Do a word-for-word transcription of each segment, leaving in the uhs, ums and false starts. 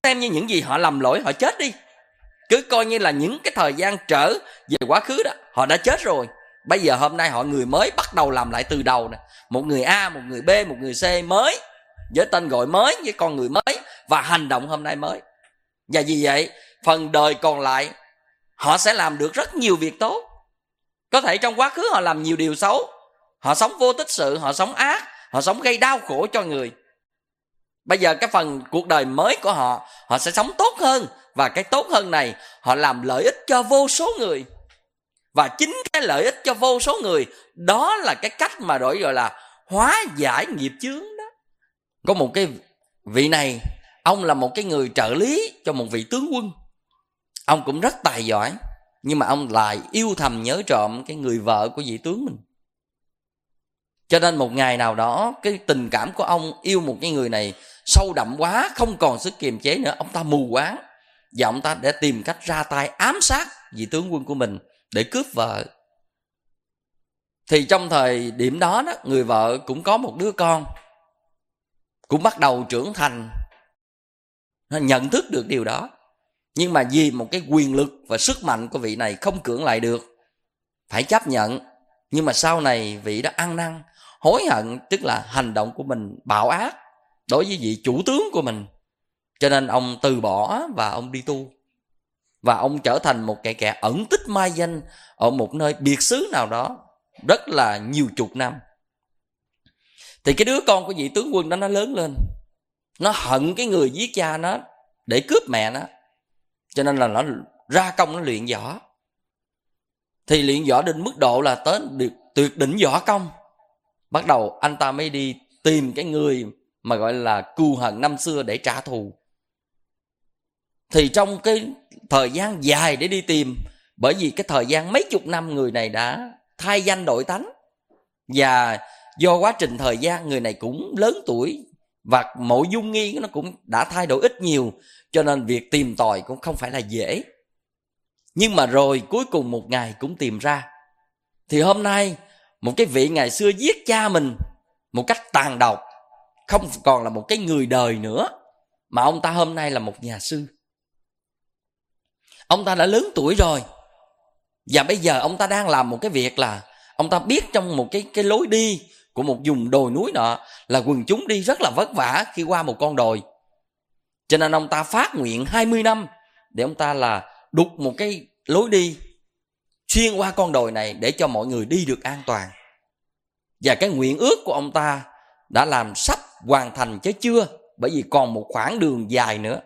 xem như những gì họ làm lỗi họ chết đi. Cứ coi như là những cái thời gian trở về quá khứ đó, họ đã chết rồi. Bây giờ hôm nay họ người mới bắt đầu làm lại từ đầu nè. Một người A, một người B, một người C mới, với tên gọi mới, với con người mới, và hành động hôm nay mới. Và vì vậy phần đời còn lại họ sẽ làm được rất nhiều việc tốt. Có thể trong quá khứ họ làm nhiều điều xấu, họ sống vô tích sự, họ sống ác, họ sống gây đau khổ cho người. Bây giờ cái phần cuộc đời mới của họ, họ sẽ sống tốt hơn. Và cái tốt hơn này, họ làm lợi ích cho vô số người. Và chính cái lợi ích cho vô số người, đó là cái cách mà đổi gọi là hóa giải nghiệp chướng đó. Có một cái vị này, ông là một cái người trợ lý cho một vị tướng quân. Ông cũng rất tài giỏi, nhưng mà ông lại yêu thầm nhớ trộm cái người vợ của vị tướng mình. Cho nên một ngày nào đó, cái tình cảm của ông yêu một cái người này sâu đậm quá, không còn sức kiềm chế nữa. Ông ta mù quáng, và ông ta đã tìm cách ra tay ám sát vị tướng quân của mình để cướp vợ. Thì trong thời điểm đó, đó người vợ cũng có một đứa con, cũng bắt đầu trưởng thành, nó nhận thức được điều đó. Nhưng mà vì một cái quyền lực và sức mạnh của vị này không cưỡng lại được, phải chấp nhận. Nhưng mà sau này vị đã ăn năn hối hận, tức là hành động của mình bạo ác đối với vị chủ tướng của mình. Cho nên ông từ bỏ và ông đi tu. Và ông trở thành một kẻ kẻ ẩn tích mai danh ở một nơi biệt xứ nào đó rất là nhiều chục năm. Thì cái đứa con của vị tướng quân đó nó lớn lên, nó hận cái người giết cha nó để cướp mẹ nó. Cho nên là nó ra công nó luyện võ. Thì luyện võ đến mức độ là tới tuyệt đỉnh võ công. Bắt đầu anh ta mới đi tìm cái người mà gọi là cừu hận năm xưa để trả thù. Thì trong cái thời gian dài để đi tìm, bởi vì cái thời gian mấy chục năm người này đã thay danh đổi tánh, và do quá trình thời gian người này cũng lớn tuổi, và mọi dung nghi nó cũng đã thay đổi ít nhiều, cho nên việc tìm tòi cũng không phải là dễ. Nhưng mà rồi cuối cùng một ngày cũng tìm ra. Thì hôm nay một cái vị ngày xưa giết cha mình một cách tàn độc, không còn là một cái người đời nữa, mà ông ta hôm nay là một nhà sư. Ông ta đã lớn tuổi rồi, và bây giờ ông ta đang làm một cái việc là ông ta biết trong một cái, cái lối đi của một vùng đồi núi nọ là quần chúng đi rất là vất vả khi qua một con đồi. Cho nên ông ta phát nguyện hai mươi năm để ông ta là đục một cái lối đi xuyên qua con đồi này để cho mọi người đi được an toàn. Và cái nguyện ước của ông ta đã làm sắp hoàn thành chứ chưa, bởi vì còn một khoảng đường dài nữa.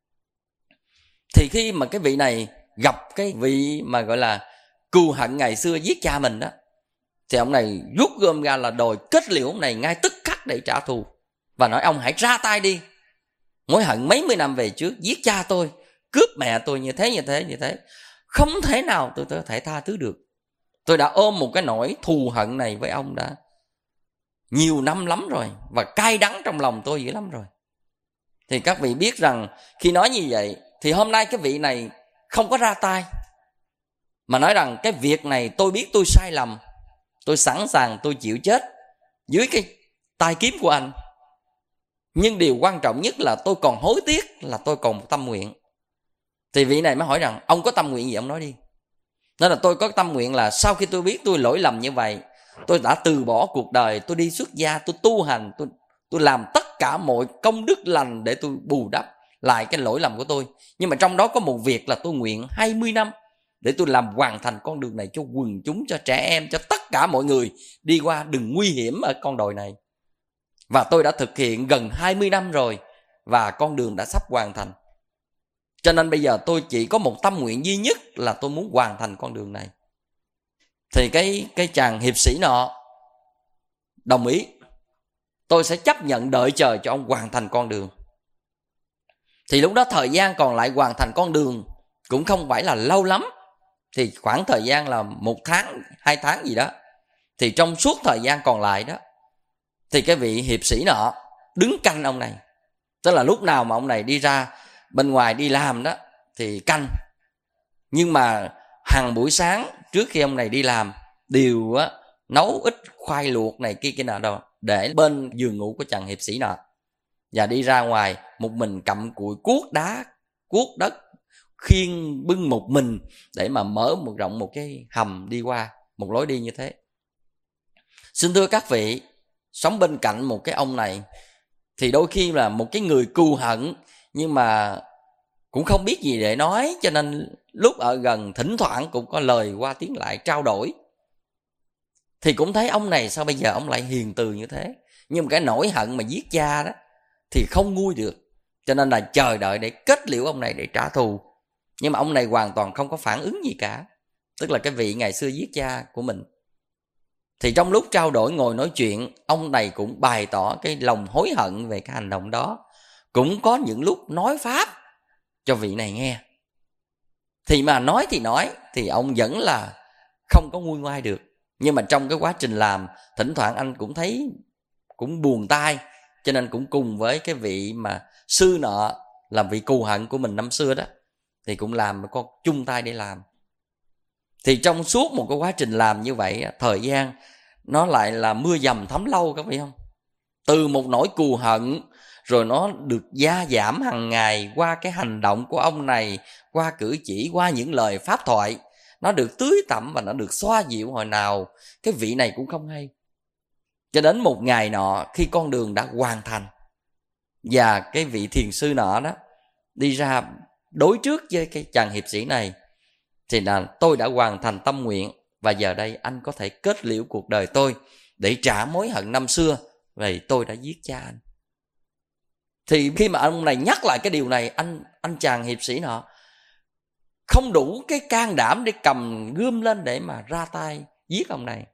Thì khi mà cái vị này gặp cái vị mà gọi là cừu hận ngày xưa giết cha mình đó, thì ông này rút gom ra là đòi kết liễu ông này ngay tức khắc để trả thù. Và nói ông hãy ra tay đi. Mối hận mấy mươi năm về trước giết cha tôi, cướp mẹ tôi như thế như thế như thế, không thể nào tôi có thể tha thứ được. Tôi đã ôm một cái nỗi thù hận này với ông đã nhiều năm lắm rồi, và cay đắng trong lòng tôi dữ lắm rồi. Thì các vị biết rằng khi nói như vậy, thì hôm nay cái vị này không có ra tay, mà nói rằng cái việc này tôi biết tôi sai lầm, tôi sẵn sàng tôi chịu chết dưới cái tay kiếm của anh. Nhưng điều quan trọng nhất là tôi còn hối tiếc, là tôi còn một tâm nguyện. Thì vị này mới hỏi rằng ông có tâm nguyện gì ông nói đi. Nên là tôi có tâm nguyện là sau khi tôi biết tôi lỗi lầm như vậy, tôi đã từ bỏ cuộc đời, tôi đi xuất gia, tôi tu hành, tôi, tôi làm tất cả mọi công đức lành để tôi bù đắp lại cái lỗi lầm của tôi. Nhưng mà trong đó có một việc là tôi nguyện hai mươi năm để tôi làm hoàn thành con đường này cho quần chúng, cho trẻ em, cho tất cả mọi người đi qua đừng nguy hiểm ở con đồi này. Và tôi đã thực hiện gần hai mươi năm rồi, và con đường đã sắp hoàn thành. Cho nên bây giờ tôi chỉ có một tâm nguyện duy nhất là tôi muốn hoàn thành con đường này. Thì cái, cái chàng hiệp sĩ nọ đồng ý, tôi sẽ chấp nhận đợi chờ cho ông hoàn thành con đường. Thì lúc đó thời gian còn lại hoàn thành con đường cũng không phải là lâu lắm, thì khoảng thời gian là một tháng, hai tháng gì đó. Thì trong suốt thời gian còn lại đó, thì cái vị hiệp sĩ nọ đứng canh ông này. Tức là lúc nào mà ông này đi ra bên ngoài đi làm đó thì canh. Nhưng mà hàng buổi sáng trước khi ông này đi làm đều á, nấu ít khoai luộc này kia kia nào đâu để bên giường ngủ của chàng hiệp sĩ nọ. và đi ra ngoài một mình cặm cụi cuốc đá, cuốc đất, khiêng bưng một mình để mà mở một rộng một cái hầm đi qua, một lối đi như thế. Xin thưa các vị, sống bên cạnh một cái ông này thì đôi khi là một cái người cừu hận, nhưng mà cũng không biết gì để nói, cho nên lúc ở gần thỉnh thoảng cũng có lời qua tiếng lại trao đổi. Thì cũng thấy ông này sao bây giờ ông lại hiền từ như thế. Nhưng mà cái nỗi hận mà giết cha đó thì không nguôi được, cho nên là chờ đợi để kết liễu ông này để trả thù. Nhưng mà ông này hoàn toàn không có phản ứng gì cả, tức là cái vị ngày xưa giết cha của mình. Thì trong lúc trao đổi ngồi nói chuyện, ông này cũng bày tỏ cái lòng hối hận về cái hành động đó. Cũng có những lúc nói pháp cho vị này nghe. Thì mà nói thì nói, thì ông vẫn là không có nguôi ngoai được. Nhưng mà trong cái quá trình làm, thỉnh thoảng anh cũng thấy cũng buồn tai, cho nên cũng cùng với cái vị mà sư nọ, làm vị cù hận của mình năm xưa đó, thì cũng làm con chung tay để làm. Thì trong suốt một cái quá trình làm như vậy, thời gian nó lại là mưa dầm thấm lâu, các vị không? Từ một nỗi cù hận, rồi nó được gia giảm hàng ngày qua cái hành động của ông này, qua cử chỉ, qua những lời pháp thoại. Nó được tưới tẩm và nó được xoa dịu hồi nào cái vị này cũng không hay. Cho đến một ngày nọ, khi con đường đã hoàn thành, và cái vị thiền sư nọ đó đi ra đối trước với cái chàng hiệp sĩ này, thì là tôi đã hoàn thành tâm nguyện, và giờ đây anh có thể kết liễu cuộc đời tôi để trả mối hận năm xưa vì tôi đã giết cha anh. Thì khi mà ông này nhắc lại cái điều này, anh anh chàng hiệp sĩ nọ không đủ cái can đảm để cầm gươm lên để mà ra tay giết ông này.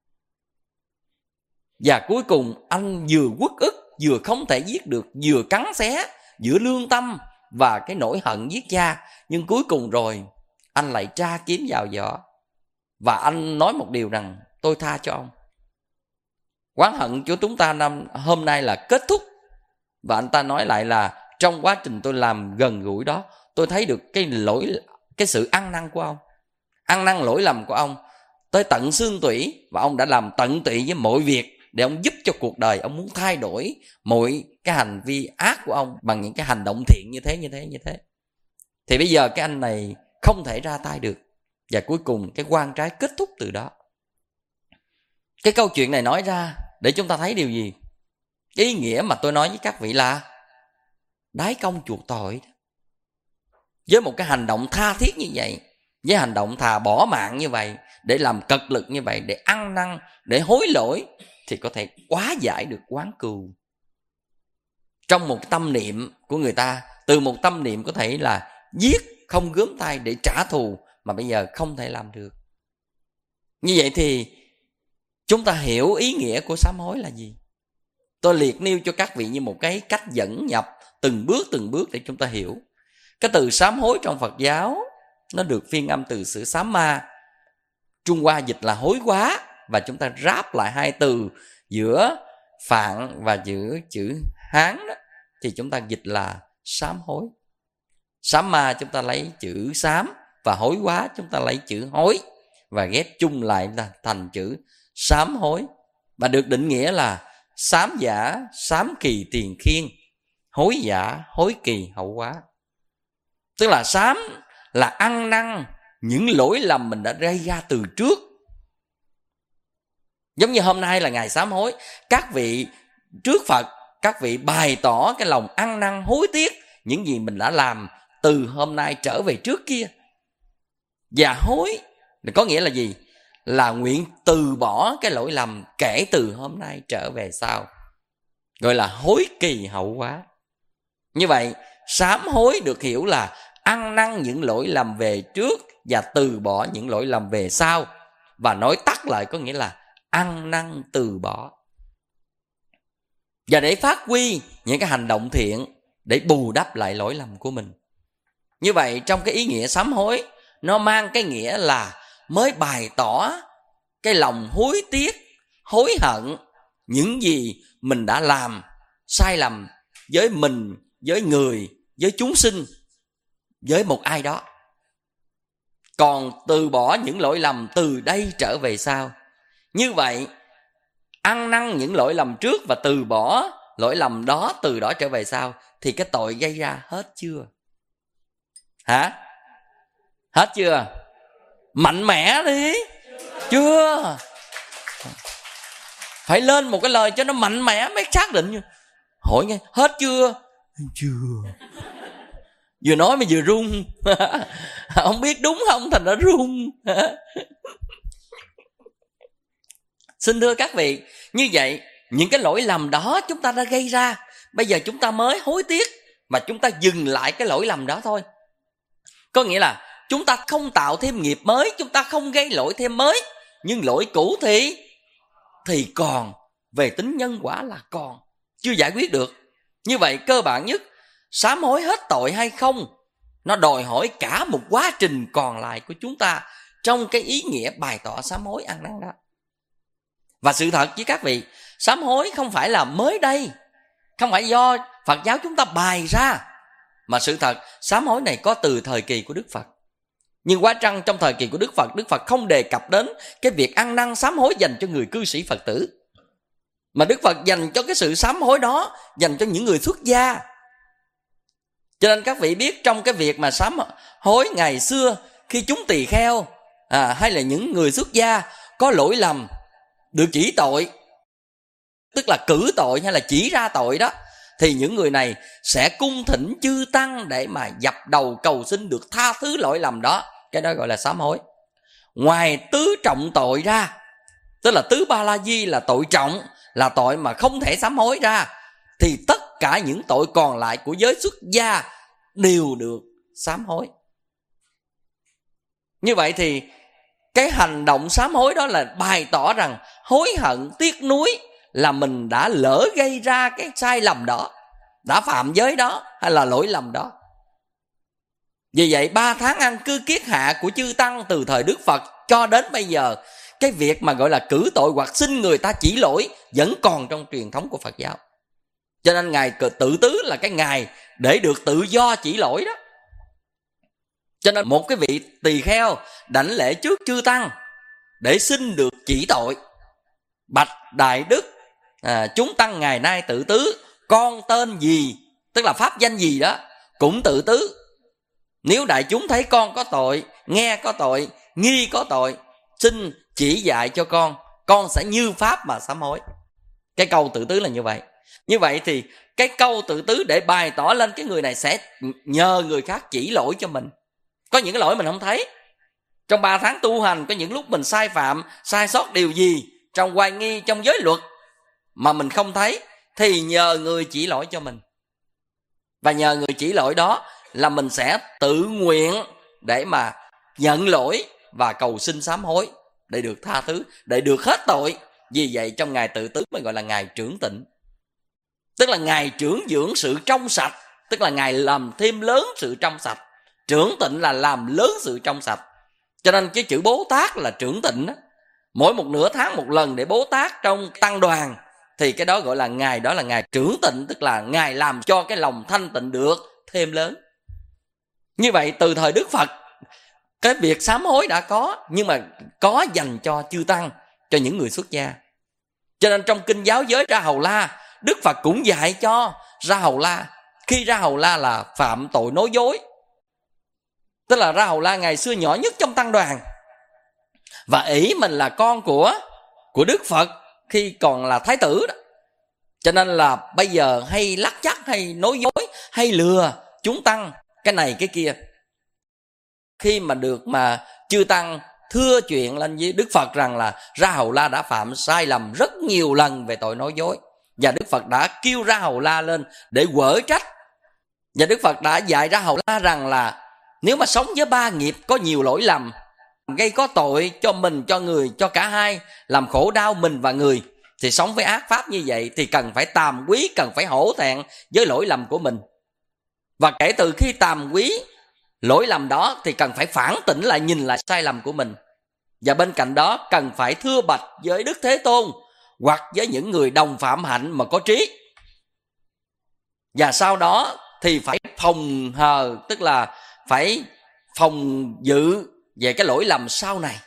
Và cuối cùng anh vừa uất ức, vừa không thể giết được, vừa cắn xé giữa lương tâm và cái nỗi hận giết cha. Nhưng cuối cùng rồi anh lại tra kiếm vào vỏ, và anh nói một điều rằng tôi tha cho ông. Oán hận của chúng ta năm hôm nay là kết thúc. Và anh ta nói lại là trong quá trình tôi làm gần gũi đó, tôi thấy được cái lỗi, cái sự ăn năn của ông, ăn năn lỗi lầm của ông tới tận xương tủy. Và ông đã làm tận tụy với mọi việc để ông giúp cho cuộc đời. Ông muốn thay đổi mọi cái hành vi ác của ông bằng những cái hành động thiện như thế, như thế, như thế. Thì bây giờ cái anh này không thể ra tay được, và cuối cùng cái oan trái kết thúc từ đó. Cái câu chuyện này nói ra để chúng ta thấy điều gì? Ý nghĩa mà tôi nói với các vị là đái công chuộc tội. Với một cái hành động tha thiết như vậy, với hành động thà bỏ mạng như vậy, để làm cật lực như vậy, để ăn năn, để hối lỗi, thì có thể hóa giải được oán cừu. Trong một tâm niệm của người ta, từ một tâm niệm có thể là giết không gớm tay để trả thù, mà bây giờ không thể làm được. Như vậy thì chúng ta hiểu ý nghĩa của sám hối là gì. Tôi liệt nêu cho các vị như một cái cách dẫn nhập từng bước từng bước để chúng ta hiểu. Cái từ sám hối trong Phật giáo nó được phiên âm từ sự sám ma, Trung Hoa dịch là hối quá, và chúng ta ráp lại hai từ giữa Phạn và giữa chữ Hán đó, thì chúng ta dịch là sám hối. Sám ma chúng ta lấy chữ sám, và hối quá chúng ta lấy chữ hối, và ghép chung lại là thành chữ sám hối. Và được định nghĩa là sám giả, sám kỳ tiền khiên, hối giả, hối kỳ hậu quá. Tức là sám là ăn năn những lỗi lầm mình đã gây ra từ trước. Giống như hôm nay là ngày sám hối, các vị trước Phật, các vị bày tỏ cái lòng ăn năn hối tiếc những gì mình đã làm từ hôm nay trở về trước kia. Và hối có nghĩa là gì? Là nguyện từ bỏ cái lỗi lầm kể từ hôm nay trở về sau, gọi là hối kỳ hậu quá. Như vậy sám hối được hiểu là ăn năn những lỗi lầm về trước và từ bỏ những lỗi lầm về sau. Và nói tắt lại có nghĩa là ăn năn từ bỏ, và để phát huy những cái hành động thiện để bù đắp lại lỗi lầm của mình. Như vậy trong cái ý nghĩa sám hối, nó mang cái nghĩa là mới bày tỏ cái lòng hối tiếc, hối hận những gì mình đã làm sai lầm với mình, với người, với chúng sinh, với một ai đó. Còn từ bỏ những lỗi lầm từ đây trở về sau. Như vậy ăn năn những lỗi lầm trước và từ bỏ lỗi lầm đó từ đó trở về sau thì cái tội gây ra hết chưa? Hả? Hết chưa? Mạnh mẽ đi. Chưa. Phải lên một cái lời cho nó mạnh mẽ mới xác định. Hỏi nghe, hết chưa? Chưa. Vừa nói mà vừa run. Không biết đúng không thành ra run. Xin thưa các vị, như vậy những cái lỗi lầm đó chúng ta đã gây ra, bây giờ chúng ta mới hối tiếc mà chúng ta dừng lại cái lỗi lầm đó thôi. Có nghĩa là chúng ta không tạo thêm nghiệp mới, chúng ta không gây lỗi thêm mới, nhưng lỗi cũ thì thì còn, về tính nhân quả là còn, chưa giải quyết được. Như vậy cơ bản nhất, sám hối hết tội hay không, nó đòi hỏi cả một quá trình còn lại của chúng ta trong cái ý nghĩa bày tỏ sám hối ăn năn đó. Và sự thật với các vị, sám hối không phải là mới đây, không phải do Phật giáo chúng ta bày ra, mà sự thật sám hối này có từ thời kỳ của Đức Phật. Nhưng quá chăng trong thời kỳ của Đức Phật, Đức Phật không đề cập đến cái việc ăn năn sám hối dành cho người cư sĩ Phật tử, mà Đức Phật dành cho cái sự sám hối đó dành cho những người xuất gia. Cho nên các vị biết trong cái việc mà sám hối ngày xưa, khi chúng tỳ kheo à, hay là những người xuất gia có lỗi lầm được chỉ tội, tức là cử tội hay là chỉ ra tội đó, thì những người này sẽ cung thỉnh chư tăng để mà dập đầu cầu xin được tha thứ lỗi lầm đó. Cái đó gọi là sám hối. Ngoài tứ trọng tội ra, tức là tứ ba la di là tội trọng, là tội mà không thể sám hối ra, thì tất cả những tội còn lại của giới xuất gia đều được sám hối. Như vậy thì cái hành động sám hối đó là bày tỏ rằng hối hận, tiếc nuối là mình đã lỡ gây ra cái sai lầm đó, đã phạm giới đó hay là lỗi lầm đó. Vì vậy ba tháng ăn cư kiết hạ của chư tăng từ thời Đức Phật cho đến bây giờ, cái việc mà gọi là cử tội hoặc xin người ta chỉ lỗi vẫn còn trong truyền thống của Phật giáo. Cho nên ngày tự tứ là cái ngày để được tự do chỉ lỗi đó. Cho nên một cái vị tỳ kheo đảnh lễ trước chư tăng để xin được chỉ tội: bạch đại đức, à, chúng tăng ngày nay tự tứ, con tên gì, tức là pháp danh gì đó cũng tự tứ. Nếu đại chúng thấy con có tội, nghe có tội, nghi có tội, xin chỉ dạy cho con, con sẽ như pháp mà sám hối. Cái câu tự tứ là như vậy. Như vậy thì cái câu tự tứ để bày tỏ lên cái người này sẽ nhờ người khác chỉ lỗi cho mình. Có những cái lỗi mình không thấy. Trong ba tháng tu hành có những lúc mình sai phạm, sai sót điều gì trong oai nghi, trong giới luật mà mình không thấy, thì nhờ người chỉ lỗi cho mình. Và nhờ người chỉ lỗi đó là mình sẽ tự nguyện để mà nhận lỗi và cầu xin sám hối để được tha thứ, để được hết tội. Vì vậy trong ngày tự tứ mới gọi là ngày trưởng tịnh, tức là ngày trưởng dưỡng sự trong sạch, tức là ngày làm thêm lớn sự trong sạch. Trưởng tịnh là làm lớn sự trong sạch. Cho nên cái chữ Bố Tát là trưởng tịnh đó. Mỗi một nửa tháng một lần để Bố Tát trong tăng đoàn, thì cái đó gọi là ngày đó là ngày trưởng tịnh, tức là ngày làm cho cái lòng thanh tịnh được thêm lớn. Như vậy từ thời Đức Phật, cái việc sám hối đã có, nhưng mà có dành cho chư tăng, cho những người xuất gia. Cho nên trong kinh giáo giới Ra Hầu La, Đức Phật cũng dạy cho Ra Hầu La, khi Ra Hầu La là phạm tội nói dối, tức là Ra Hầu La ngày xưa nhỏ nhất trong tăng đoàn, và ỷ mình là con của của Đức Phật khi còn là thái tử đó. Cho nên là bây giờ hay lắc chắc, hay nói dối, hay lừa chúng tăng cái này cái kia. Khi mà được mà chư tăng thưa chuyện lên với Đức Phật rằng là Ra Hầu La đã phạm sai lầm rất nhiều lần về tội nói dối, và Đức Phật đã kêu Ra Hầu La lên để quở trách. Và Đức Phật đã dạy Ra Hầu La rằng là nếu mà sống với ba nghiệp có nhiều lỗi lầm, gây có tội cho mình, cho người, cho cả hai, làm khổ đau mình và người, thì sống với ác pháp như vậy thì cần phải tàm quý, cần phải hổ thẹn với lỗi lầm của mình. Và kể từ khi tàm quý lỗi lầm đó thì cần phải phản tỉnh lại, nhìn lại sai lầm của mình. Và bên cạnh đó cần phải thưa bạch với Đức Thế Tôn hoặc với những người đồng phạm hạnh mà có trí. Và sau đó thì phải phòng hờ, tức là phải phòng dự về cái lỗi lầm sau này,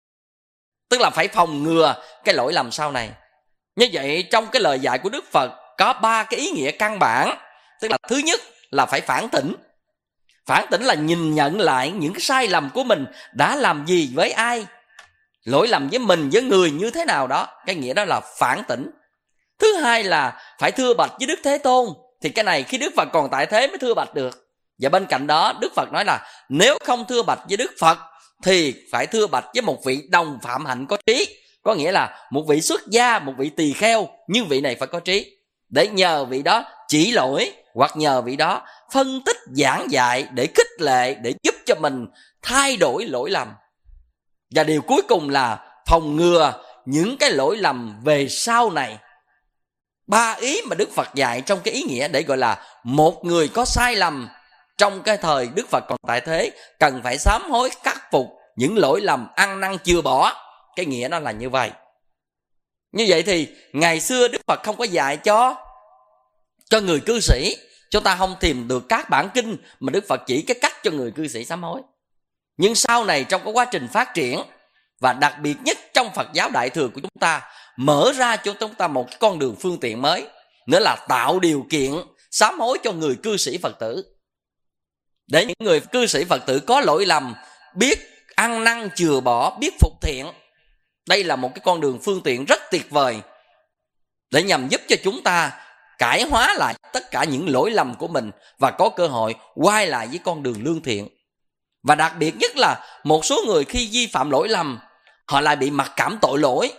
tức là phải phòng ngừa cái lỗi lầm sau này. Như vậy trong cái lời dạy của Đức Phật có ba cái ý nghĩa căn bản. Tức là thứ nhất là phải phản tỉnh. Phản tỉnh là nhìn nhận lại những cái sai lầm của mình đã làm gì với ai, lỗi lầm với mình, với người như thế nào đó. Cái nghĩa đó là phản tỉnh. Thứ hai là phải thưa bạch với Đức Thế Tôn. Thì cái này khi Đức Phật còn tại thế mới thưa bạch được. Và bên cạnh đó Đức Phật nói là nếu không thưa bạch với Đức Phật thì phải thưa bạch với một vị đồng phạm hạnh có trí. Có nghĩa là một vị xuất gia, một vị tỳ kheo, nhưng vị này phải có trí, để nhờ vị đó chỉ lỗi, hoặc nhờ vị đó phân tích giảng dạy để khích lệ, để giúp cho mình thay đổi lỗi lầm. Và điều cuối cùng là phòng ngừa những cái lỗi lầm về sau này. Ba ý mà Đức Phật dạy trong cái ý nghĩa để gọi là một người có sai lầm trong cái thời Đức Phật còn tại thế cần phải sám hối khắc phục những lỗi lầm ăn năn chưa bỏ. Cái nghĩa nó là như vậy. Như vậy thì ngày xưa Đức Phật không có dạy cho cho người cư sĩ. Chúng ta không tìm được các bản kinh mà Đức Phật chỉ cái cách cho người cư sĩ sám hối. Nhưng sau này trong cái quá trình phát triển, và đặc biệt nhất trong Phật giáo Đại Thừa của chúng ta, mở ra cho chúng ta một cái con đường phương tiện mới, nữa là tạo điều kiện sám hối cho người cư sĩ Phật tử. Để những người cư sĩ Phật tử có lỗi lầm, biết ăn năn chừa bỏ, biết phục thiện. Đây là một cái con đường phương tiện rất tuyệt vời để nhằm giúp cho chúng ta cải hóa lại tất cả những lỗi lầm của mình và có cơ hội quay lại với con đường lương thiện. Và đặc biệt nhất là một số người khi vi phạm lỗi lầm, họ lại bị mặc cảm tội lỗi.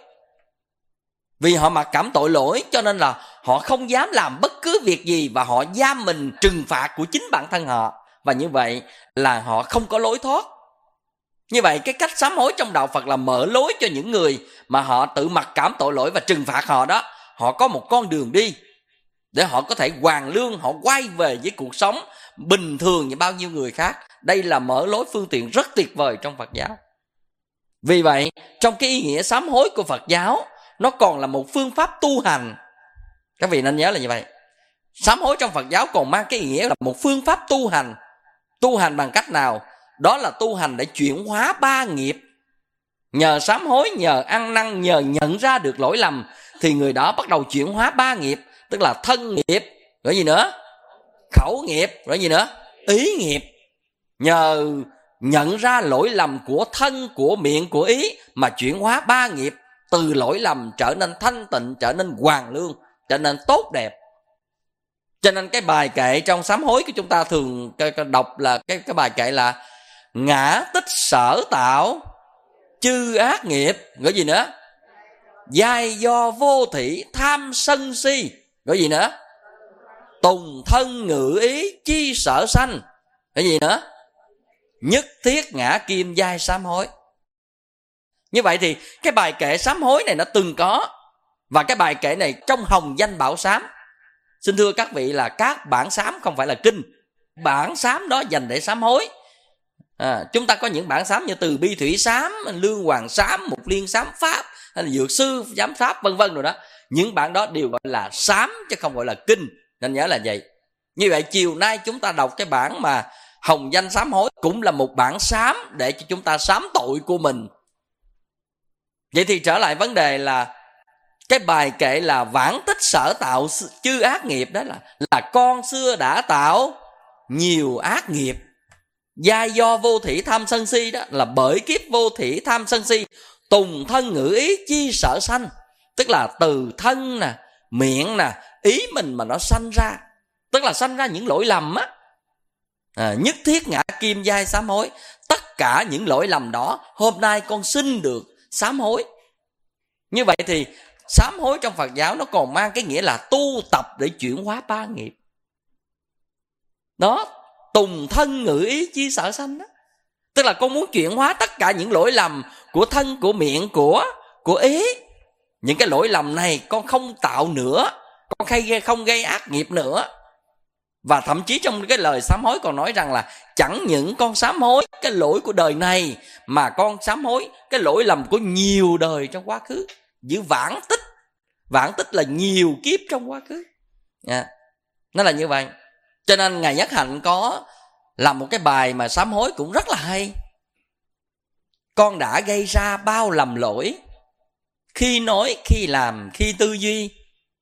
Vì họ mặc cảm tội lỗi cho nên là họ không dám làm bất cứ việc gì, và họ giam mình trừng phạt của chính bản thân họ. Và như vậy là họ không có lối thoát. Như vậy cái cách sám hối trong đạo Phật là mở lối cho những người mà họ tự mặc cảm tội lỗi và trừng phạt họ đó, họ có một con đường đi để họ có thể hoàn lương, họ quay về với cuộc sống bình thường như bao nhiêu người khác. Đây là mở lối phương tiện rất tuyệt vời trong Phật giáo. Vì vậy trong cái ý nghĩa sám hối của Phật giáo, nó còn là một phương pháp tu hành. Các vị nên nhớ là như vậy. Sám hối trong Phật giáo còn mang cái ý nghĩa là một phương pháp tu hành. Tu hành bằng cách nào? Đó là tu hành để chuyển hóa ba nghiệp. Nhờ sám hối, nhờ ăn năn, nhờ nhận ra được lỗi lầm, thì người đó bắt đầu chuyển hóa ba nghiệp. Tức là thân nghiệp, rồi gì nữa? Khẩu nghiệp, rồi gì nữa? Ý nghiệp. Nhờ nhận ra lỗi lầm của thân, của miệng, của ý, mà chuyển hóa ba nghiệp, từ lỗi lầm trở nên thanh tịnh, trở nên hoàn lương, trở nên tốt đẹp. Cho nên cái bài kệ trong sám hối của chúng ta thường đọc là cái, cái bài kệ là ngã tích sở tạo chư ác nghiệp, gọi gì nữa? Giai do vô thị tham sân si, gọi gì nữa? Tùng thân ngự ý chi sở sanh, cái gì nữa? Nhất thiết ngã kim giai sám hối. Như vậy thì cái bài kệ sám hối này nó từng có, và cái bài kệ này trong Hồng Danh Bảo Sám. Xin thưa các vị là các bản sám không phải là kinh. Bản sám đó dành để sám hối. À, chúng ta có những bản sám như Từ Bi Thủy Sám, Lương Hoàng Sám, Mục Liên Sám Pháp, hay là Dược Sư Giám Pháp, vân vân rồi đó. Những bản đó đều gọi là sám chứ không gọi là kinh, nên nhớ là vậy. Như vậy chiều nay chúng ta đọc cái bản mà Hồng Danh Sám Hối cũng là một bản sám để cho chúng ta sám tội của mình. Vậy thì trở lại vấn đề là cái bài kệ là vãng tích sở tạo chư ác nghiệp, đó là là con xưa đã tạo nhiều ác nghiệp. Giai do vô thỉ tham sân si, đó là bởi kiếp vô thỉ tham sân si. Tùng thân ngữ ý chi sở sanh, tức là từ thân nè, miệng nè, ý mình mà nó sanh ra, tức là sanh ra những lỗi lầm á. À, nhất thiết ngã kim giai sám hối. Tất cả những lỗi lầm đó hôm nay con xin được sám hối. Như vậy thì sám hối trong Phật giáo nó còn mang cái nghĩa là tu tập để chuyển hóa ba nghiệp. Đó, tùng thân ngữ ý chi sở sanh đó. Tức là con muốn chuyển hóa tất cả những lỗi lầm của thân, của miệng, của, của ý. Những cái lỗi lầm này con không tạo nữa, con không gây ác nghiệp nữa. Và thậm chí trong cái lời sám hối còn nói rằng là chẳng những con sám hối cái lỗi của đời này, mà con sám hối cái lỗi lầm của nhiều đời trong quá khứ. Giữ vãng tích. Vãng tích là nhiều kiếp trong quá khứ. Yeah. Nó là như vậy. Cho nên Ngài Nhất Hạnh có làm một cái bài mà sám hối cũng rất là hay. Con đã gây ra bao lầm lỗi, khi nói, khi làm, khi tư duy.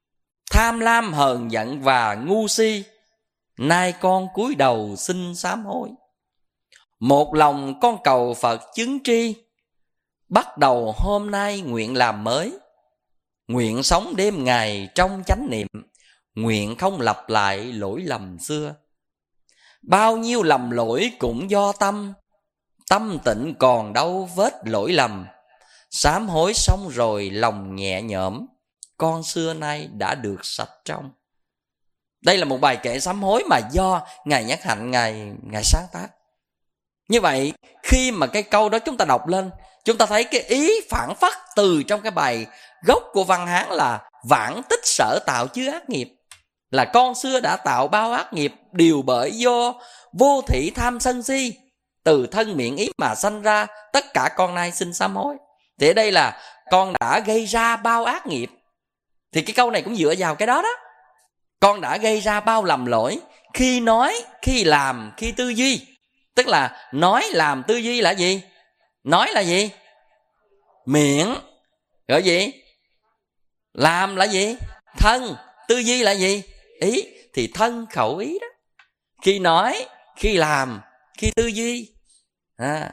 tham lam hờn giận và ngu si, nay con cúi đầu xin sám hối. Một lòng con cầu Phật chứng tri, bắt đầu hôm nay nguyện làm mới. Nguyện sống đêm ngày trong chánh niệm, nguyện không lặp lại lỗi lầm xưa. Bao nhiêu lầm lỗi cũng do tâm, tâm tịnh còn đâu vết lỗi lầm. Sám hối xong rồi lòng nhẹ nhõm, con xưa nay đã được sạch trong. Đây là một bài kệ sám hối mà do Ngài Nhất Hạnh Ngài, Ngài sáng tác. Như vậy khi mà cái câu đó chúng ta đọc lên, chúng ta thấy cái ý phản phất từ trong cái bài gốc của văn Hán là vãng tích sở tạo chứa ác nghiệp. Là con xưa đã tạo bao ác nghiệp, đều bởi do vô thị tham sân si, từ thân miệng ý mà sanh ra, tất cả con nay xin sám hối. Thì ở đây là con đã gây ra bao ác nghiệp. Thì cái câu này cũng dựa vào cái đó đó. Con đã gây ra bao lầm lỗi, khi nói, khi làm, khi tư duy. Tức là nói, làm, tư duy là gì? Nói là gì? Miệng. Rồi gì? Làm là gì? Thân. Tư duy là gì? Ý. Thì thân khẩu ý đó. Khi nói, khi làm, khi tư duy. À.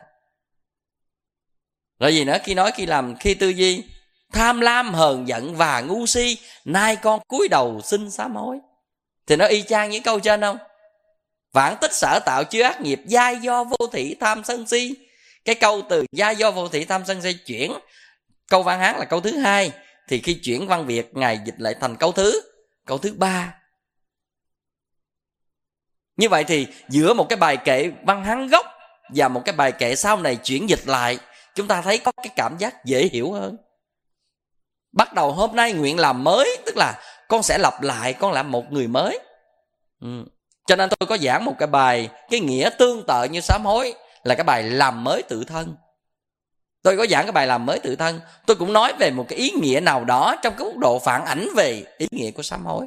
Rồi gì nữa? Khi nói, khi làm, khi tư duy. Tham lam, hờn giận và ngu si, nay con cúi đầu xin sám hối. Thì nó y chang những câu trên không? Vãng tích sở tạo chứa ác nghiệp, giai do vô thị tham sân si. Cái câu từ giai do vô thị tham sân si chuyển câu văn Hán là câu thứ hai, thì khi chuyển văn Việt Ngài dịch lại thành câu thứ câu thứ ba. Như vậy thì giữa một cái bài kệ văn Hán gốc và một cái bài kệ sau này chuyển dịch lại, chúng ta thấy có cái cảm giác dễ hiểu hơn. Bắt đầu hôm nay nguyện làm mới, tức là con sẽ lặp lại, con làm một người mới. ừ. Cho nên tôi có giảng một cái bài, cái nghĩa tương tự như sám hối là cái bài làm mới tự thân. Tôi có giảng cái bài làm mới tự thân. Tôi cũng nói về một cái ý nghĩa nào đó trong cái mức độ phản ảnh về ý nghĩa của sám hối.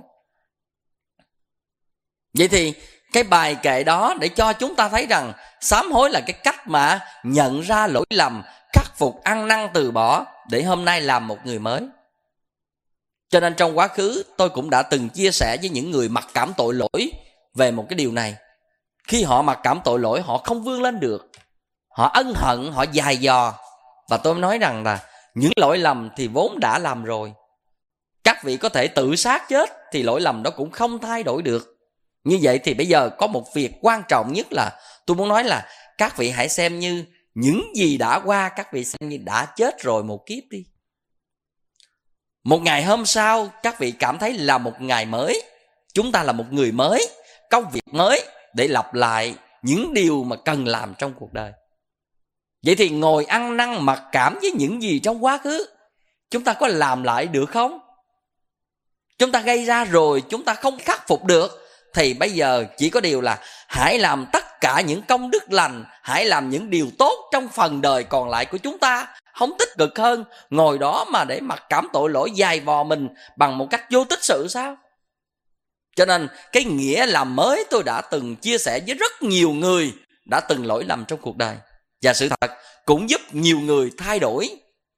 Vậy thì cái bài kệ đó để cho chúng ta thấy rằng sám hối là cái cách mà nhận ra lỗi lầm, khắc phục, ăn năn từ bỏ để hôm nay làm một người mới. Cho nên trong quá khứ tôi cũng đã từng chia sẻ với những người mặc cảm tội lỗi về một cái điều này. Khi họ mặc cảm tội lỗi, họ không vươn lên được, họ ân hận, họ dày dò. Và tôi nói rằng là những lỗi lầm thì vốn đã làm rồi. Các vị có thể tự sát chết thì lỗi lầm đó cũng không thay đổi được. Như vậy thì bây giờ có một việc quan trọng nhất là tôi muốn nói là các vị hãy xem như những gì đã qua, các vị xem như đã chết rồi một kiếp đi. Một ngày hôm sau các vị cảm thấy là một ngày mới, chúng ta là một người mới, công việc mới để lặp lại những điều mà cần làm trong cuộc đời. Vậy thì ngồi ăn năn mặc cảm với những gì trong quá khứ, chúng ta có làm lại được không? Chúng ta gây ra rồi, chúng ta không khắc phục được, thì bây giờ chỉ có điều là hãy làm tất cả những công đức lành, hãy làm những điều tốt trong phần đời còn lại của chúng ta. Không tích cực hơn ngồi đó mà để mặc cảm tội lỗi dài vò mình bằng một cách vô tích sự sao? Cho nên cái nghĩa làm mới tôi đã từng chia sẻ với rất nhiều người đã từng lỗi lầm trong cuộc đời. Và sự thật cũng giúp nhiều người thay đổi.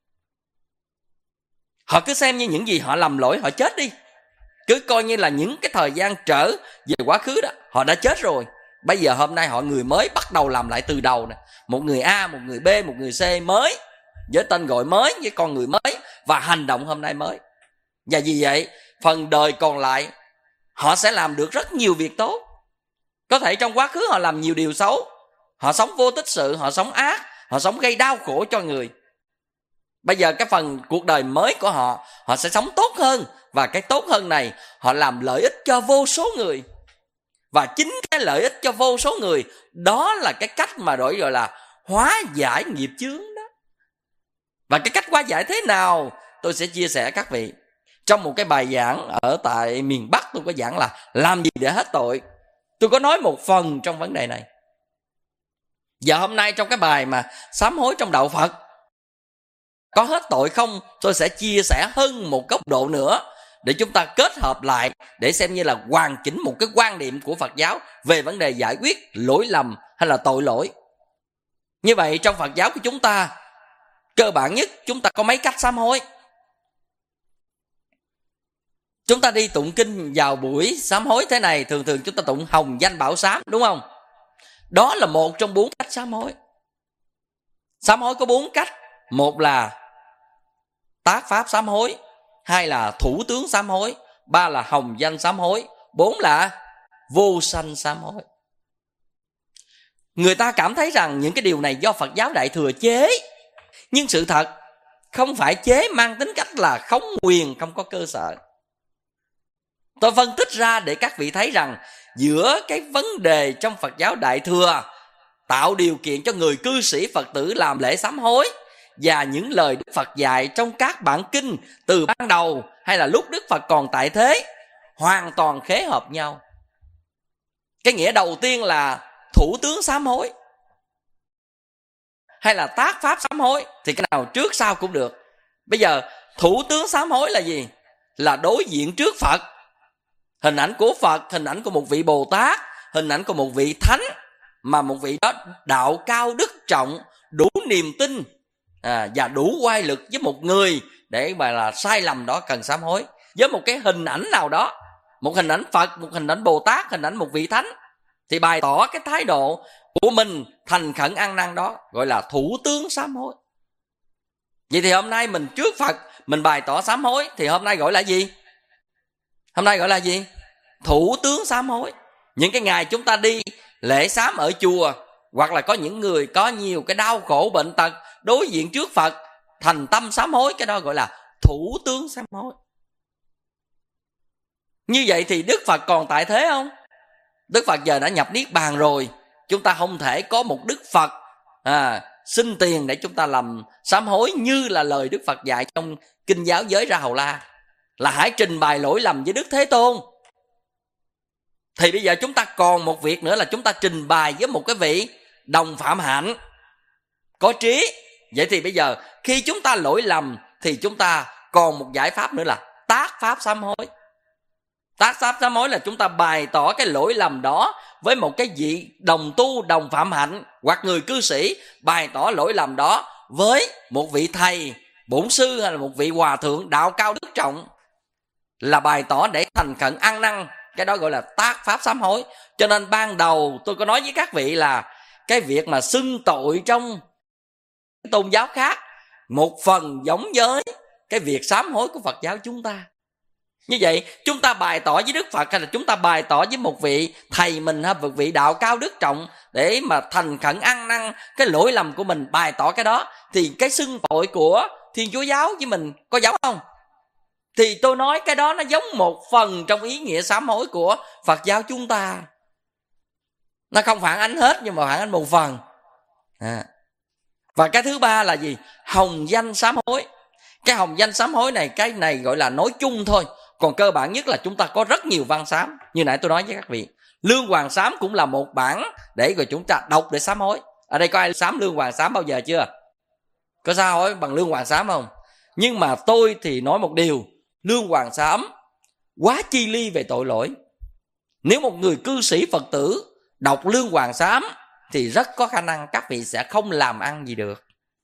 Họ cứ xem như những gì họ làm lỗi họ chết đi. Cứ coi như là những cái thời gian trở về quá khứ đó, họ đã chết rồi. Bây giờ hôm nay họ người mới bắt đầu làm lại từ đầu nè. Một người A, một người B, một người C mới, với tên gọi mới, với con người mới, và hành động hôm nay mới. Và vì vậy phần đời còn lại họ sẽ làm được rất nhiều việc tốt. Có thể trong quá khứ họ làm nhiều điều xấu, họ sống vô tích sự, họ sống ác, họ sống gây đau khổ cho người. Bây giờ cái phần cuộc đời mới của họ, họ sẽ sống tốt hơn. Và cái tốt hơn này họ làm lợi ích cho vô số người. Và chính cái lợi ích cho vô số người, đó là cái cách mà đổi gọi là hóa giải nghiệp chướng đó. Và cái cách hóa giải thế nào tôi sẽ chia sẻ các vị. Trong một cái bài giảng ở tại miền Bắc tôi có giảng là làm gì để hết tội. Tôi có nói một phần trong vấn đề này. Và hôm nay trong cái bài mà sám hối trong đạo Phật có hết tội không, tôi sẽ chia sẻ hơn một góc độ nữa để chúng ta kết hợp lại, để xem như là hoàn chỉnh một cái quan điểm của Phật giáo về vấn đề giải quyết lỗi lầm hay là tội lỗi. Như vậy trong Phật giáo của chúng ta, cơ bản nhất chúng ta có mấy cách sám hối. Chúng ta đi tụng kinh vào buổi sám hối thế này, thường thường chúng ta tụng hồng danh bảo sám, đúng không? Đó là một trong bốn cách sám hối. Sám hối có bốn cách. Một là tác pháp sám hối, hai là thủ tướng sám hối, ba là hồng danh sám hối, bốn là vô sanh sám hối. Người ta cảm thấy rằng những cái điều này do Phật giáo Đại Thừa chế, nhưng sự thật không phải chế mang tính cách là khống quyền, không có cơ sở. Tôi phân tích ra để các vị thấy rằng giữa cái vấn đề trong Phật giáo Đại Thừa tạo điều kiện cho người cư sĩ Phật tử làm lễ sám hối và những lời Đức Phật dạy trong các bản kinh từ ban đầu hay là lúc Đức Phật còn tại thế hoàn toàn khế hợp nhau. Cái nghĩa đầu tiên là thủ tướng sám hối hay là tác pháp sám hối, thì cái nào trước sau cũng được. Bây giờ thủ tướng sám hối là gì? Là đối diện trước Phật, hình ảnh của Phật, hình ảnh của một vị Bồ Tát, hình ảnh của một vị Thánh, mà một vị đó đạo cao đức trọng, đủ niềm tin à, và đủ oai lực với một người để mà là sai lầm đó cần sám hối, với một cái hình ảnh nào đó, một hình ảnh Phật, một hình ảnh Bồ Tát, hình ảnh một vị Thánh, thì bày tỏ cái thái độ của mình thành khẩn ăn năn, đó gọi là thủ tướng sám hối. Vậy thì hôm nay mình trước Phật mình bày tỏ sám hối, thì hôm nay gọi là gì? Hôm nay gọi là gì? Thủ tướng sám hối. Những cái ngày chúng ta đi lễ sám ở chùa, hoặc là có những người có nhiều cái đau khổ bệnh tật đối diện trước Phật thành tâm sám hối, cái đó gọi là thủ tướng sám hối. Như vậy thì Đức Phật còn tại thế không? Đức Phật giờ đã nhập niết bàn rồi. Chúng ta không thể có một Đức Phật à, xin tiền để chúng ta làm sám hối, như là lời Đức Phật dạy trong Kinh Giáo Giới Ra Hầu La, là hãy trình bày lỗi lầm với Đức Thế Tôn. Thì bây giờ chúng ta còn một việc nữa là chúng ta trình bày với một cái vị đồng phạm hạnh, có trí. Vậy thì bây giờ khi chúng ta lỗi lầm thì chúng ta còn một giải pháp nữa là tác pháp sám hối. Tác pháp sám hối là chúng ta bày tỏ cái lỗi lầm đó với một cái vị đồng tu, đồng phạm hạnh, hoặc người cư sĩ bày tỏ lỗi lầm đó với một vị thầy, bổn sư hay là một vị hòa thượng đạo cao đức trọng, là bày tỏ để thành khẩn ăn năn. Cái đó gọi là tác pháp sám hối. Cho nên ban đầu tôi có nói với các vị là cái việc mà xưng tội trong tôn giáo khác một phần giống với cái việc sám hối của Phật giáo chúng ta. Như vậy chúng ta bày tỏ với Đức Phật hay là chúng ta bày tỏ với một vị thầy mình hay một vị đạo cao đức trọng để mà thành khẩn ăn năn cái lỗi lầm của mình, bày tỏ cái đó, thì cái xưng tội của Thiên Chúa giáo với mình có giống không? Thì tôi nói cái đó nó giống một phần trong ý nghĩa sám hối của Phật giáo chúng ta. Nó không phản ánh hết nhưng mà phản ánh một phần à. Và cái thứ ba là gì? Hồng danh sám hối. Cái hồng danh sám hối này, cái này gọi là nói chung thôi. Còn cơ bản nhất là chúng ta có rất nhiều văn sám. Như nãy tôi nói với các vị, Lương Hoàng Sám cũng là một bản để rồi chúng ta đọc để sám hối. Ở đây có ai sám Lương Hoàng Sám bao giờ chưa? Có sám hối bằng Lương Hoàng Sám không? Nhưng mà tôi thì nói một điều, Lương Hoàng Sám quá chi ly về tội lỗi. Nếu một người cư sĩ Phật tử đọc Lương Hoàng Sám thì rất có khả năng các vị sẽ không làm ăn gì được.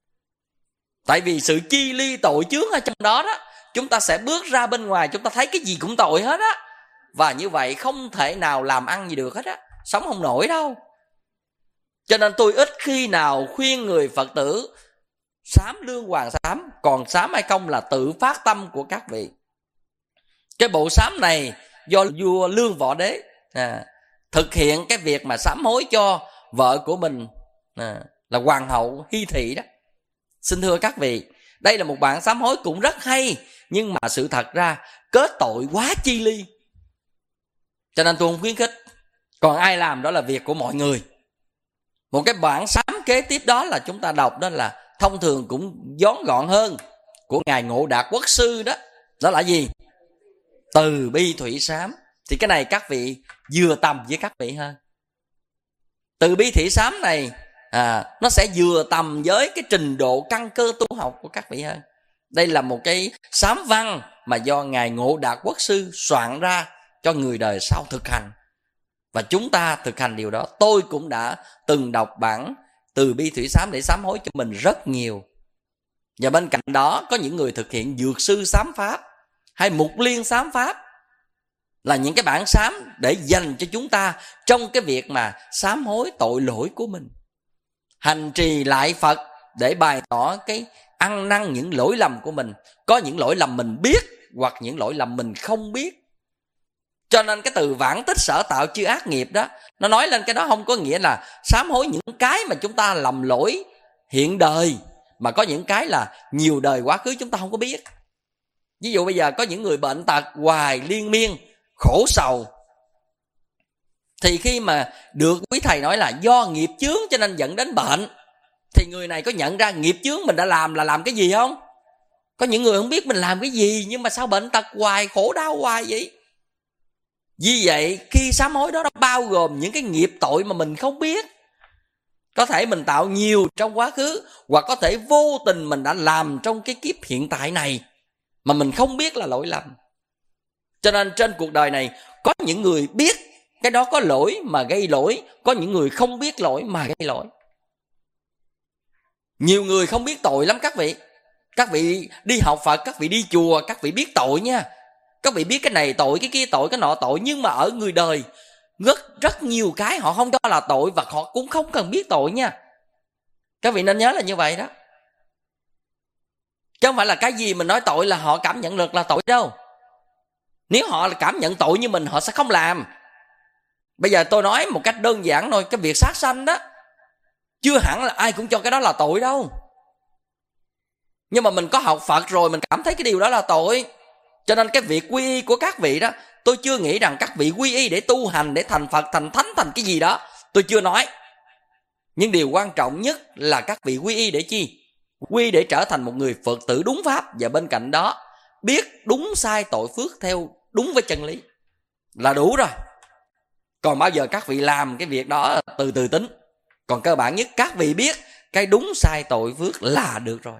Tại vì sự chi ly tội chướng ở trong đó đó, chúng ta sẽ bước ra bên ngoài, chúng ta thấy cái gì cũng tội hết á. Và như vậy không thể nào làm ăn gì được hết á, sống không nổi đâu. Cho nên tôi ít khi nào khuyên người Phật tử sám Lương Hoàng Sám. Còn sám hay không là tự phát tâm của các vị. Cái bộ sám này do vua Lương Võ Đế à, thực hiện cái việc mà sám hối cho vợ của mình à, là Hoàng hậu Hy Thị đó. Xin thưa các vị, đây là một bản sám hối cũng rất hay, nhưng mà sự thật ra kết tội quá chi ly, cho nên tôi không khuyến khích. Còn ai làm đó là việc của mọi người. Một cái bản sám kế tiếp đó là chúng ta đọc, đó là thông thường cũng vón gọn hơn, của Ngài Ngộ Đạt Quốc Sư đó. Đó là gì? Từ bi thủy sám. Thì cái này các vị vừa tầm với các vị hơn. Từ bi thủy sám này à, nó sẽ vừa tầm với cái trình độ căn cơ tu học của các vị hơn. Đây là một cái sám văn mà do Ngài Ngộ Đạt Quốc Sư soạn ra cho người đời sau thực hành. Và chúng ta thực hành điều đó. Tôi cũng đã từng đọc bản Từ bi thủy sám để sám hối cho mình rất nhiều. Và bên cạnh đó có những người thực hiện dược sư sám pháp hay mục liên sám pháp. là những cái bản sám để dành cho chúng ta trong cái việc mà sám hối tội lỗi của mình, hành trì lại Phật để bày tỏ cái ăn năn những lỗi lầm của mình. Có những lỗi lầm mình biết hoặc những lỗi lầm mình không biết. Cho nên cái từ vãng tích sở tạo chư ác nghiệp đó, nó nói lên cái đó không có nghĩa là sám hối những cái mà chúng ta lầm lỗi hiện đời, mà có những cái là nhiều đời quá khứ chúng ta không có biết. Ví dụ bây giờ có những người bệnh tật hoài liên miên, khổ sầu, thì khi mà được quý thầy nói là do nghiệp chướng cho nên dẫn đến bệnh, thì người này có nhận ra nghiệp chướng mình đã làm là làm cái gì không? Có những người không biết mình làm cái gì, nhưng mà sao bệnh tật hoài, khổ đau hoài vậy? Vì vậy khi sám hối đó nó bao gồm những cái nghiệp tội mà mình không biết. Có thể mình tạo nhiều trong quá khứ, hoặc có thể vô tình mình đã làm trong cái kiếp hiện tại này mà mình không biết là lỗi lầm. Cho nên trên cuộc đời này có những người biết cái đó có lỗi mà gây lỗi, có những người không biết lỗi mà gây lỗi. Nhiều người không biết tội lắm các vị. Các vị đi học Phật, các vị đi chùa, các vị biết tội nha. Các vị biết cái này tội, cái kia tội, cái nọ tội. Nhưng mà ở người đời rất, rất nhiều cái họ không cho là tội, và họ cũng không cần biết tội nha. Các vị nên nhớ là như vậy đó. Chứ không phải là cái gì mình nói tội là họ cảm nhận được là tội đâu. Nếu họ là cảm nhận tội như mình, họ sẽ không làm. Bây giờ tôi nói một cách đơn giản thôi, cái việc sát sanh đó, chưa hẳn là ai cũng cho cái đó là tội đâu. Nhưng mà mình có học Phật rồi, mình cảm thấy cái điều đó là tội. Cho nên cái việc quy y của các vị đó, tôi chưa nghĩ rằng các vị quy y để tu hành, để thành Phật, thành Thánh, thành cái gì đó, tôi chưa nói. Nhưng điều quan trọng nhất là các vị quy y để chi? Quy để trở thành một người Phật tử đúng pháp, và bên cạnh đó biết đúng sai tội phước theo đúng với chân lý là đủ rồi. Còn bao giờ các vị làm cái việc đó từ từ tính. Còn cơ bản nhất các vị biết cái đúng sai tội phước là được rồi.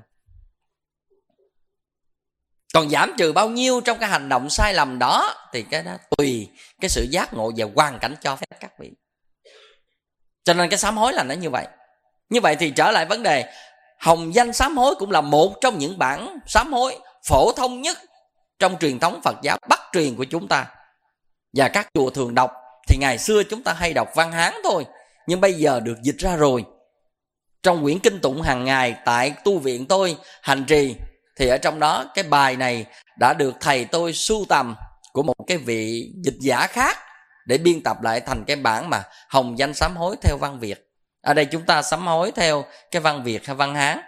Còn giảm trừ bao nhiêu trong cái hành động sai lầm đó thì cái đó tùy cái sự giác ngộ và hoàn cảnh cho phép các vị. Cho nên cái sám hối là nó như vậy. Như vậy thì trở lại vấn đề, hồng danh sám hối cũng là một trong những bản sám hối phổ thông nhất trong truyền thống Phật giáo Bắc truyền của chúng ta. Và các chùa thường đọc, thì ngày xưa chúng ta hay đọc văn Hán thôi, nhưng bây giờ được dịch ra rồi. Trong quyển kinh tụng hàng ngày tại tu viện tôi hành trì, thì ở trong đó cái bài này đã được thầy tôi sưu tầm của một cái vị dịch giả khác để biên tập lại thành cái bản mà hồng danh sám hối theo văn Việt. Ở đây chúng ta sám hối theo cái văn Việt hay văn Hán.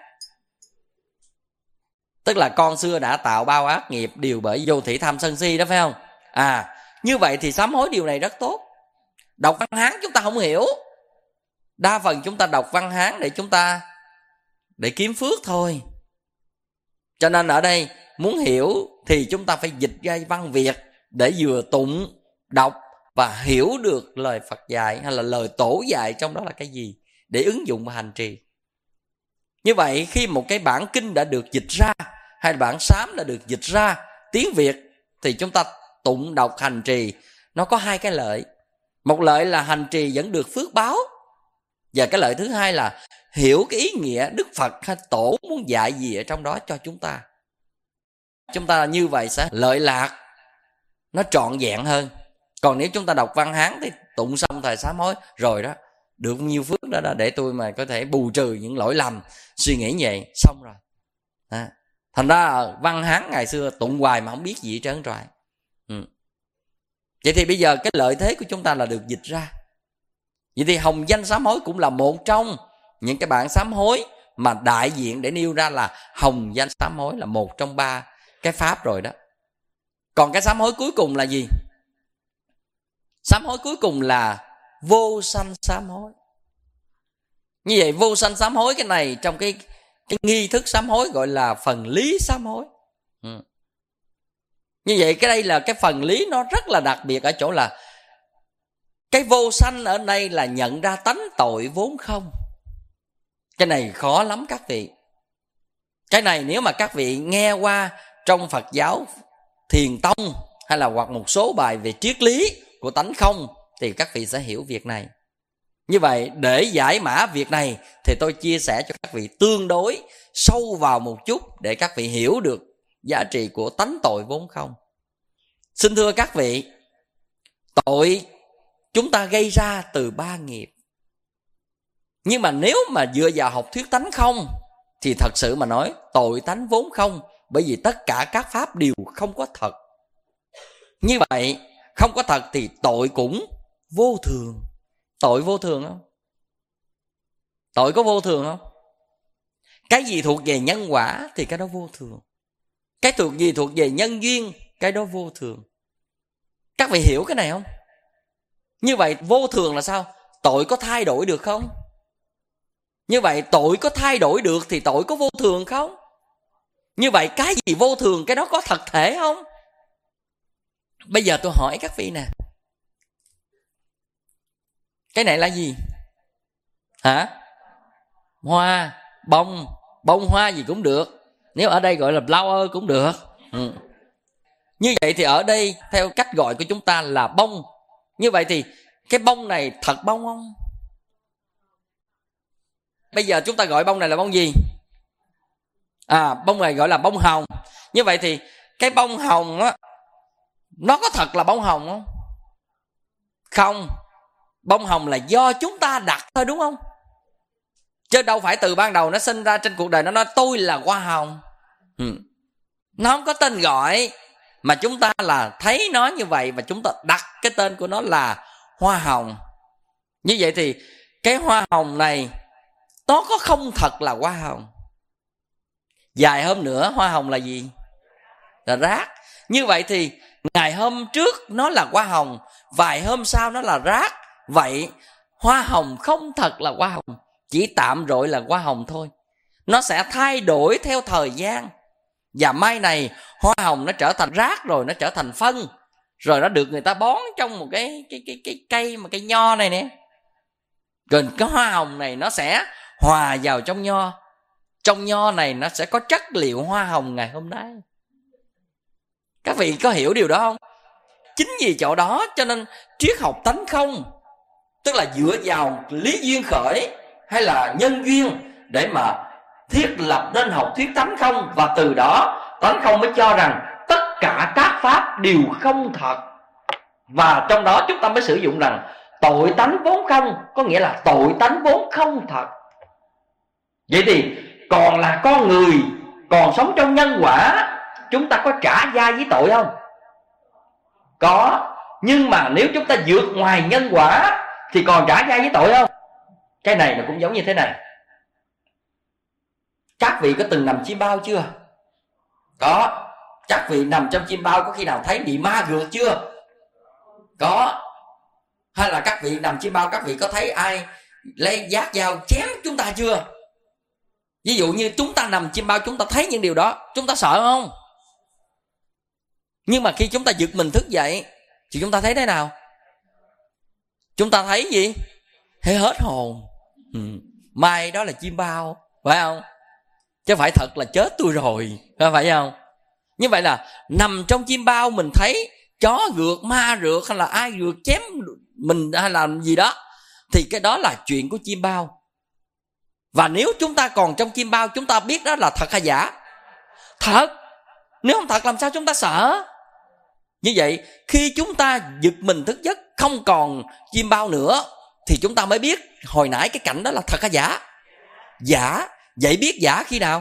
Tức là con xưa đã tạo bao ác nghiệp đều bởi vô thỉ tham sân si đó, phải không? À, như vậy thì sám hối điều này rất tốt. Đọc văn Hán chúng ta không hiểu. Đa phần chúng ta đọc văn Hán để chúng ta để kiếm phước thôi. Cho nên ở đây muốn hiểu thì chúng ta phải dịch ra văn Việt để vừa tụng, đọc và hiểu được lời Phật dạy hay là lời tổ dạy trong đó là cái gì, để ứng dụng và hành trì. Như vậy khi một cái bản kinh đã được dịch ra, hay bản sám đã được dịch ra tiếng Việt, thì chúng ta tụng, đọc, hành trì, nó có hai cái lợi. Một lợi là hành trì vẫn được phước báo, và cái lợi thứ hai là hiểu cái ý nghĩa Đức Phật hay Tổ muốn dạy gì ở trong đó cho chúng ta. Chúng ta như vậy sẽ lợi lạc, nó trọn vẹn hơn. Còn nếu chúng ta đọc văn Hán thì tụng xong thời sám hối rồi đó, được nhiêu phước đó, đó để tôi mà có thể bù trừ những lỗi lầm, suy nghĩ vậy, xong rồi. À, thành ra văn Hán ngày xưa tụng hoài mà không biết gì hết trơn rồi. Ừ. Vậy thì bây giờ cái lợi thế của chúng ta là được dịch ra. Vậy thì hồng danh sám hối cũng là một trong những cái bản sám hối mà đại diện để nêu ra là hồng danh sám hối là một trong ba cái pháp rồi đó. Còn cái sám hối cuối cùng là gì? Sám hối cuối cùng là vô sanh sám hối. Như vậy vô sanh sám hối, cái này trong cái, cái nghi thức sám hối gọi là phần lý sám hối. Ừ. Như vậy cái đây là cái phần lý nó rất là đặc biệt ở chỗ là cái vô sanh ở đây là nhận ra tánh tội vốn không. Cái này khó lắm các vị. Cái này nếu mà các vị nghe qua trong Phật giáo Thiền Tông hay là hoặc một số bài về triết lý của tánh không thì các vị sẽ hiểu việc này. Như vậy để giải mã việc này thì tôi chia sẻ cho các vị tương đối sâu vào một chút để các vị hiểu được giá trị của tánh tội vốn không. Xin thưa các vị, Tội chúng ta gây ra từ ba nghiệp. Nhưng mà nếu mà dựa vào học thuyết tánh không thì thật sự mà nói tội tánh vốn không, bởi vì tất cả các pháp đều không có thật. Như vậy không có thật thì tội cũng vô thường. Tội vô thường không? Tội có vô thường không? Cái gì thuộc về nhân quả thì cái đó vô thường. Cái thuộc gì thuộc về nhân duyên, cái đó vô thường. Các vị hiểu cái này không? Như vậy vô thường là sao? Tội có thay đổi được không? Như vậy tội có thay đổi được thì tội có vô thường không? Như vậy cái gì vô thường cái đó có thật thể không? Bây giờ tôi hỏi các vị nè, cái này là gì? Hả? Hoa, bông, bông hoa gì cũng được. Nếu ở đây gọi là flower cũng được. Ừ. Như vậy thì ở đây theo cách gọi của chúng ta là bông. Như vậy thì cái bông này thật bông không? Bây giờ chúng ta gọi bông này là bông gì? À, bông này gọi là bông hồng. Như vậy thì cái bông hồng á, nó có thật là bông hồng không? Không. Bông hồng là do chúng ta đặt thôi, đúng không? Chứ đâu phải từ ban đầu nó sinh ra trên cuộc đời nó nói tôi là hoa hồng. Ừ. Nó không có tên gọi, mà chúng ta là thấy nó như vậy và chúng ta đặt cái tên của nó là hoa hồng. Như vậy thì cái hoa hồng này nó có không thật là hoa hồng. Vài hôm nữa hoa hồng là gì? Là rác. Như vậy thì ngày hôm trước nó là hoa hồng, vài hôm sau nó là rác. Vậy hoa hồng không thật là hoa hồng, chỉ tạm gọi là hoa hồng thôi. Nó sẽ thay đổi theo thời gian. Và mai này hoa hồng nó trở thành rác rồi, nó trở thành phân, rồi nó được người ta bón trong một cái cái cái cái cây mà cây nho này nè. Rồi cái hoa hồng này nó sẽ hòa vào trong nho. Trong nho này nó sẽ có chất liệu hoa hồng ngày hôm nay. Các vị có hiểu điều đó không? Chính vì chỗ đó cho nên triết học tánh không, tức là dựa vào lý duyên khởi hay là nhân duyên để mà thiết lập nên học thuyết tánh không. Và từ đó tánh không mới cho rằng tất cả các pháp đều không thật. Và trong đó chúng ta mới sử dụng rằng tội tánh vốn không, có nghĩa là tội tánh vốn không thật. Vậy thì còn là con người, còn sống trong nhân quả, chúng ta có trả gia với tội không? Có. Nhưng mà nếu chúng ta vượt ngoài nhân quả thì còn trả gia với tội không? Cái này nó cũng giống như thế này. Các vị có từng nằm chim bao chưa? Có. Các vị nằm trong chim bao có khi nào thấy bị ma rượt chưa? Có. Hay là các vị nằm chim bao, các vị có thấy ai lấy giác dao chém chúng ta chưa? Ví dụ như chúng ta nằm chim bao, chúng ta thấy những điều đó, chúng ta sợ không? Nhưng mà khi chúng ta giật mình thức dậy thì chúng ta thấy thế nào? Chúng ta thấy gì? Thấy hết hồn. Ừ. Mai đó là chim bao, phải không? Chứ phải thật là chết tôi rồi, phải không? Như vậy là nằm trong chim bao mình thấy chó rượt, ma rượt, hay là ai rượt chém mình hay làm gì đó, thì cái đó là chuyện của chim bao. Và nếu chúng ta còn trong chim bao, chúng ta biết đó là thật hay giả? Thật. Nếu không thật làm sao chúng ta sợ? Như vậy khi chúng ta giật mình thức giấc không còn chim bao nữa thì chúng ta mới biết hồi nãy cái cảnh đó là thật hay giả? Giả. Vậy biết giả khi nào?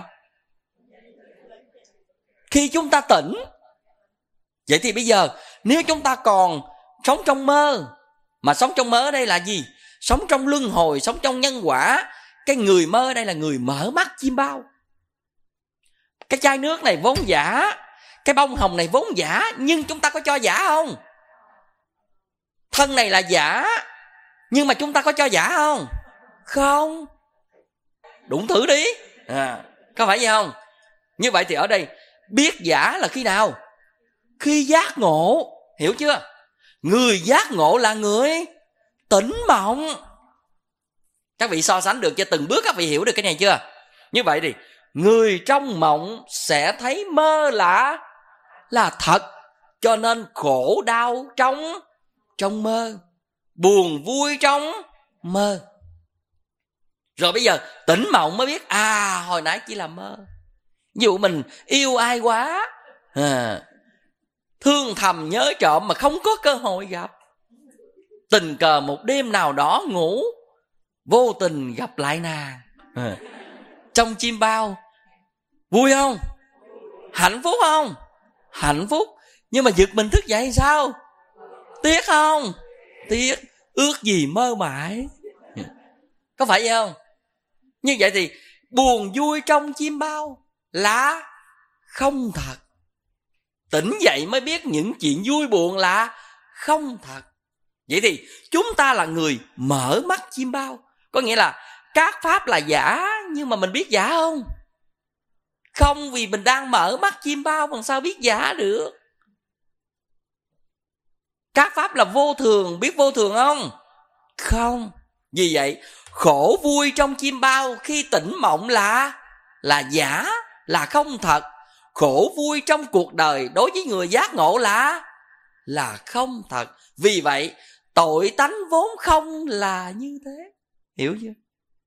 Khi chúng ta tỉnh. Vậy thì bây giờ nếu chúng ta còn sống trong mơ, mà sống trong mơ ở đây là gì? Sống trong luân hồi, sống trong nhân quả. Cái người mơ ở đây là người mở mắt chim bao. Cái chai nước này vốn giả, cái bông hồng này vốn giả, nhưng chúng ta có cho giả không? Thân này là giả, nhưng mà chúng ta có cho giả không? Không. Đụng thử đi. À, có phải vậy không? Như vậy thì ở đây biết giả là khi nào? Khi giác ngộ. Hiểu chưa? Người giác ngộ là người tỉnh mộng. Các vị so sánh được cho từng bước các vị hiểu được cái này chưa? Như vậy thì người trong mộng sẽ thấy mơ là là thật, cho nên khổ đau trong trong mơ, buồn vui trong mơ. Rồi bây giờ tỉnh mộng mới biết à hồi nãy chỉ là mơ. Ví dụ mình yêu ai quá, à, thương thầm nhớ trộm mà không có cơ hội gặp, tình cờ một đêm nào đó ngủ, vô tình gặp lại nàng à, trong chim bao. Vui không? Hạnh phúc không? Hạnh phúc. Nhưng mà giật mình thức dậy sao? Tiếc không? Tiếc. Ước gì mơ mãi. Có phải vậy không? Như vậy thì buồn vui trong chim bao là không thật. Tỉnh dậy mới biết những chuyện vui buồn là không thật. Vậy thì chúng ta là người mở mắt chim bao. Có nghĩa là các pháp là giả, nhưng mà mình biết giả không? Không, vì mình đang mở mắt chim bao, bằng sao biết giả được? Các pháp là vô thường, biết vô thường không? Không. Vì vậy khổ vui trong chim bao khi tỉnh mộng là là giả, là không thật. Khổ vui trong cuộc đời đối với người giác ngộ là là không thật. Vì vậy tội tánh vốn không là như thế. Hiểu chưa?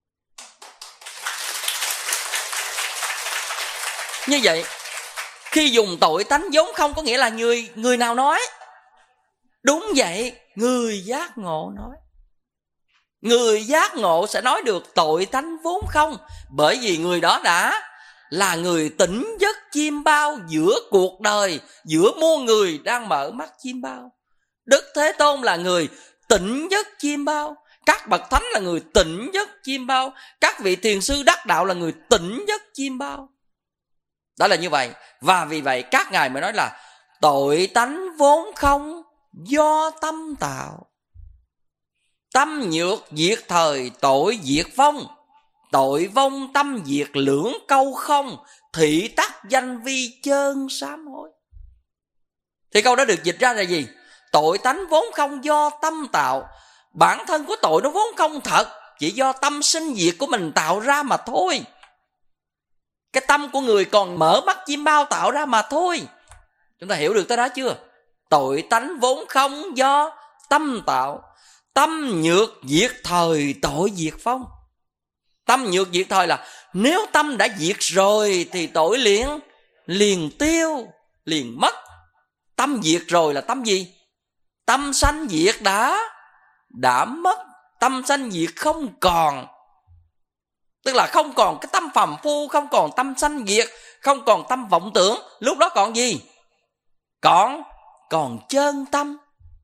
Như vậy khi dùng tội tánh vốn không có nghĩa là người người nào nói? Đúng vậy, người giác ngộ nói. Người giác ngộ sẽ nói được tội tánh vốn không, bởi vì người đó đã là người tỉnh giấc chim bao giữa cuộc đời, giữa muôn người đang mở mắt chim bao. Đức Thế Tôn là người tỉnh giấc chim bao, các bậc thánh là người tỉnh giấc chim bao, các vị thiền sư đắc đạo là người tỉnh giấc chim bao. Đó là như vậy. Và vì vậy các ngài mới nói là tội tánh vốn không do tâm tạo. Tâm nhược diệt thời tội diệt vong, tội vong tâm diệt lưỡng câu không, thị tắc danh vi chơn sám hối. Thì câu đó được dịch ra là gì? Tội tánh vốn không do tâm tạo. Bản thân của tội nó vốn không thật, chỉ do tâm sinh diệt của mình tạo ra mà thôi. Cái tâm của người còn mở mắt chim bao tạo ra mà thôi. Chúng ta hiểu được tới đó chưa? Tội tánh vốn không do tâm tạo. Tâm nhược diệt thời tội diệt vong. Tâm nhược diệt thời là nếu tâm đã diệt rồi thì tội liền liền tiêu, liền mất. Tâm diệt rồi là tâm gì? Tâm sanh diệt đã đã mất. Tâm sanh diệt không còn. Tức là không còn cái tâm phàm phu, không còn tâm sanh diệt, không còn tâm vọng tưởng. Lúc đó còn gì? Còn Còn chân tâm.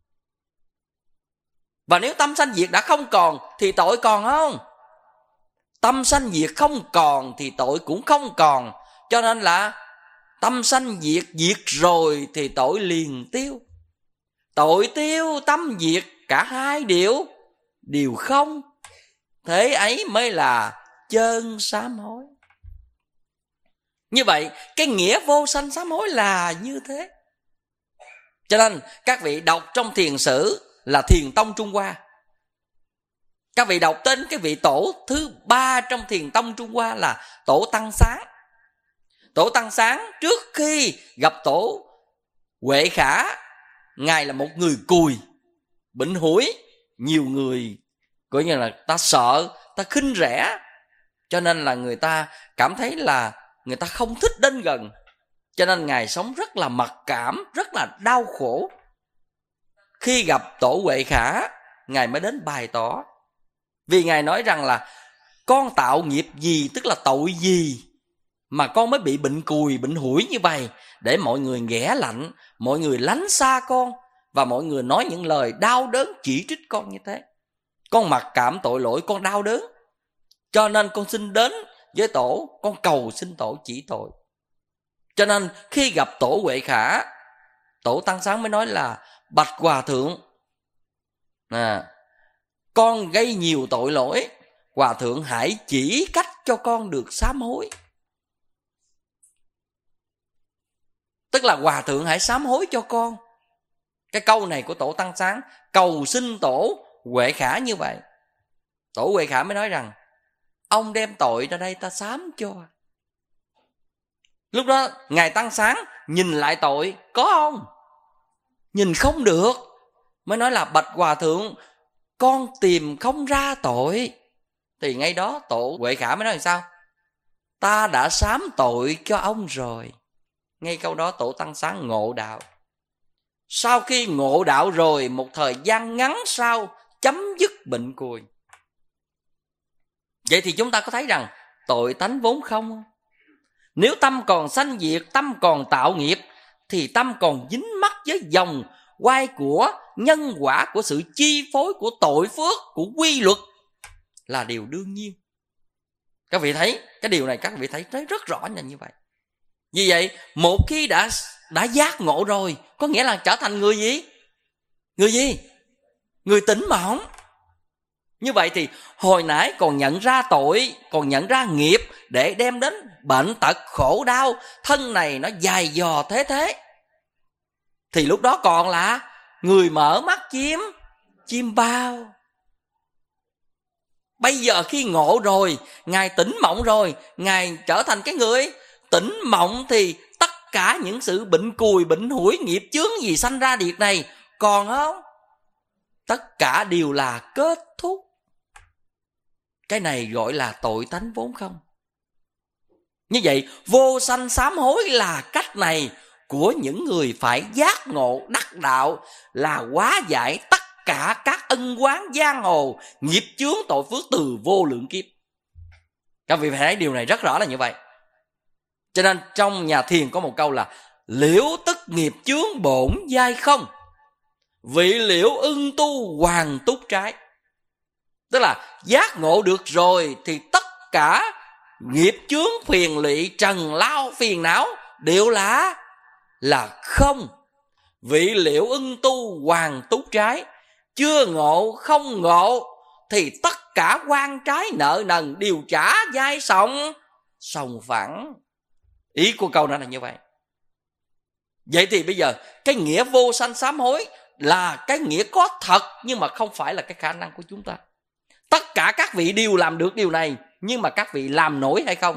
Và nếu tâm sanh diệt đã không còn thì tội còn không? Tâm sanh diệt không còn thì tội cũng không còn. Cho nên là tâm sanh diệt, diệt rồi thì tội liền tiêu. Tội tiêu, tâm diệt, cả hai đều đều không. Thế ấy mới là chơn sám hối. Như vậy cái nghĩa vô sanh sám hối là như thế. Cho nên các vị đọc trong thiền sử là Thiền Tông Trung Hoa, các vị đọc tên cái vị tổ thứ ba trong Thiền Tông Trung Hoa là Tổ Tăng Sáng. Tổ Tăng Sáng trước khi gặp Tổ Huệ Khả, ngài là một người cùi, bệnh hủi, nhiều người coi như là ta sợ, ta khinh rẻ, cho nên là người ta cảm thấy là người ta không thích đến gần. Cho nên ngài sống rất là mặc cảm, rất là đau khổ. Khi gặp Tổ Huệ Khả, ngài mới đến bày tỏ. Vì ngài nói rằng là con tạo nghiệp gì, tức là tội gì mà con mới bị bệnh cùi, bệnh hủi như vậy, để mọi người ghẻ lạnh, mọi người lánh xa con, và mọi người nói những lời đau đớn chỉ trích con như thế. Con mặc cảm tội lỗi, con đau đớn, cho nên con xin đến với Tổ, con cầu xin Tổ chỉ tội. Cho nên khi gặp Tổ Huệ Khả, Tổ Tăng Sáng mới nói là bạch Hòa Thượng, à, con gây nhiều tội lỗi, Hòa Thượng hãy chỉ cách cho con được sám hối. Tức là Hòa Thượng hãy sám hối cho con. Cái câu này của Tổ Tăng Sáng cầu xin Tổ Huệ Khả như vậy. Tổ Huệ Khả mới nói rằng ông đem tội ra đây ta sám cho. Lúc đó ngài Tăng Sáng nhìn lại tội có không? Nhìn không được. Mới nói là bạch Hòa Thượng, con tìm không ra tội. Thì ngay đó Tổ Huệ Khả mới nói làm sao? Ta đã sám tội cho ông rồi. Ngay câu đó Tổ Tăng Sáng ngộ đạo. sau khi ngộ đạo rồi, một thời gian ngắn sau chấm dứt bệnh cùi. Vậy thì chúng ta có thấy rằng tội tánh vốn không? Nếu tâm còn sanh diệt, tâm còn tạo nghiệp, thì tâm còn dính mắc với dòng quay của nhân quả, của sự chi phối, của tội phước, của quy luật là điều đương nhiên. Các vị thấy cái điều này, các vị thấy, thấy rất rõ là như vậy. Vì vậy một khi đã đã giác ngộ rồi, có nghĩa là trở thành người gì? Người gì? Người tỉnh mộng. Như vậy thì hồi nãy còn nhận ra tội, còn nhận ra nghiệp để đem đến bệnh tật khổ đau, thân này nó dài dò thế thế, thì lúc đó còn là người mở mắt chim chim bao. Bây giờ khi ngộ rồi, Ngài tỉnh mộng rồi, Ngài trở thành cái người tỉnh mộng, thì tất cả những sự bệnh cùi, bệnh hủi, nghiệp chướng gì sanh ra điệt này còn không? Tất cả đều là kết thúc. Cái này gọi là tội tánh vốn không. Như vậy vô sanh sám hối là cách này của những người phải giác ngộ đắc đạo, là hóa giải tất cả các ân oán giang hồ, nghiệp chướng tội phước từ vô lượng kiếp. Các vị phải thấy điều này rất rõ là như vậy. Cho nên trong nhà thiền có một câu là liễu tức nghiệp chướng bổn giai không, vị liễu ưng tu hoàng túc trái. Tức là giác ngộ được rồi thì tất cả nghiệp chướng phiền lụy trần lao phiền não đều là là không. Vị liễu ưng tu hoàng túc trái. Chưa ngộ không ngộ thì tất cả quan trái nợ nần đều trả dai sòng sòng phẳng. Ý của câu nói là như vậy. Vậy thì bây giờ cái nghĩa vô sanh sám hối là cái nghĩa có thật, nhưng mà không phải là cái khả năng của chúng ta. Tất cả các vị đều làm được điều này, nhưng mà các vị làm nổi hay không?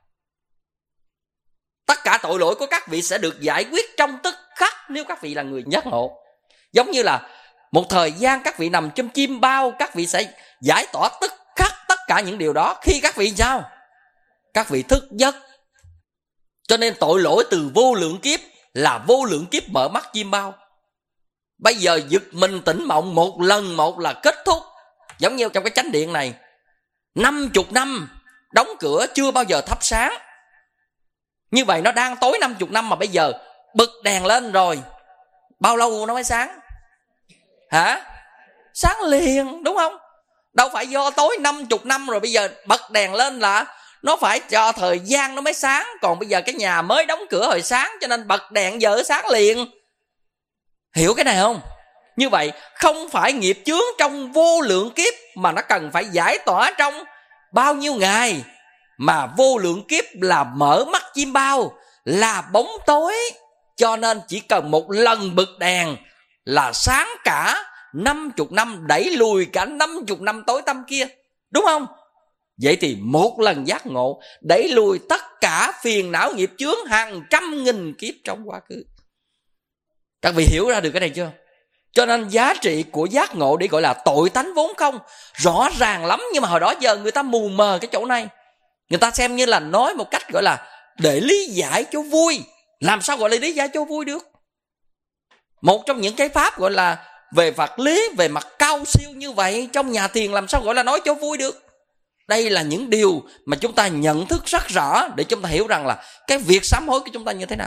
Tất cả tội lỗi của các vị sẽ được giải quyết trong tức khắc nếu các vị là người giác ngộ. Giống như là một thời gian các vị nằm trong chim bao, các vị sẽ giải tỏa tức khắc tất cả những điều đó khi các vị sao? Các vị thức giấc. Cho nên tội lỗi từ vô lượng kiếp là vô lượng kiếp mở mắt chim bao. Bây giờ giật mình tỉnh mộng một lần một là kết thúc. Giống như trong cái chánh điện này, năm chục năm đóng cửa chưa bao giờ thắp sáng. Như vậy nó đang tối năm chục năm mà bây giờ bật đèn lên rồi, bao lâu nó mới sáng? Hả? Sáng liền, đúng không? Đâu phải do tối năm chục năm rồi bây giờ bật đèn lên là nó phải cho thời gian nó mới sáng. Còn bây giờ cái nhà mới đóng cửa hồi sáng, cho nên bật đèn giờ sáng liền. Hiểu cái này không? Như vậy không phải nghiệp chướng trong vô lượng kiếp, mà nó cần phải giải tỏa trong bao nhiêu ngày. Mà vô lượng kiếp là mở mắt chim bao, là bóng tối, cho nên chỉ cần một lần bật đèn là sáng cả năm chục năm, đẩy lùi cả năm chục năm tối tăm kia, đúng không? Vậy thì một lần giác ngộ đẩy lùi tất cả phiền não nghiệp chướng hàng trăm nghìn kiếp trong quá khứ. Các vị hiểu ra được cái này chưa? Cho nên giá trị của giác ngộ để gọi là tội tánh vốn không rõ ràng lắm. Nhưng mà hồi đó giờ người ta mù mờ cái chỗ này, người ta xem như là nói một cách gọi là để lý giải cho vui. Làm sao gọi là lý giải cho vui được? Một trong những cái pháp gọi là về vật lý, về mặt cao siêu như vậy, trong nhà thiền làm sao gọi là nói cho vui được? Đây là những điều mà chúng ta nhận thức rất rõ để chúng ta hiểu rằng là cái việc sám hối của chúng ta như thế nào.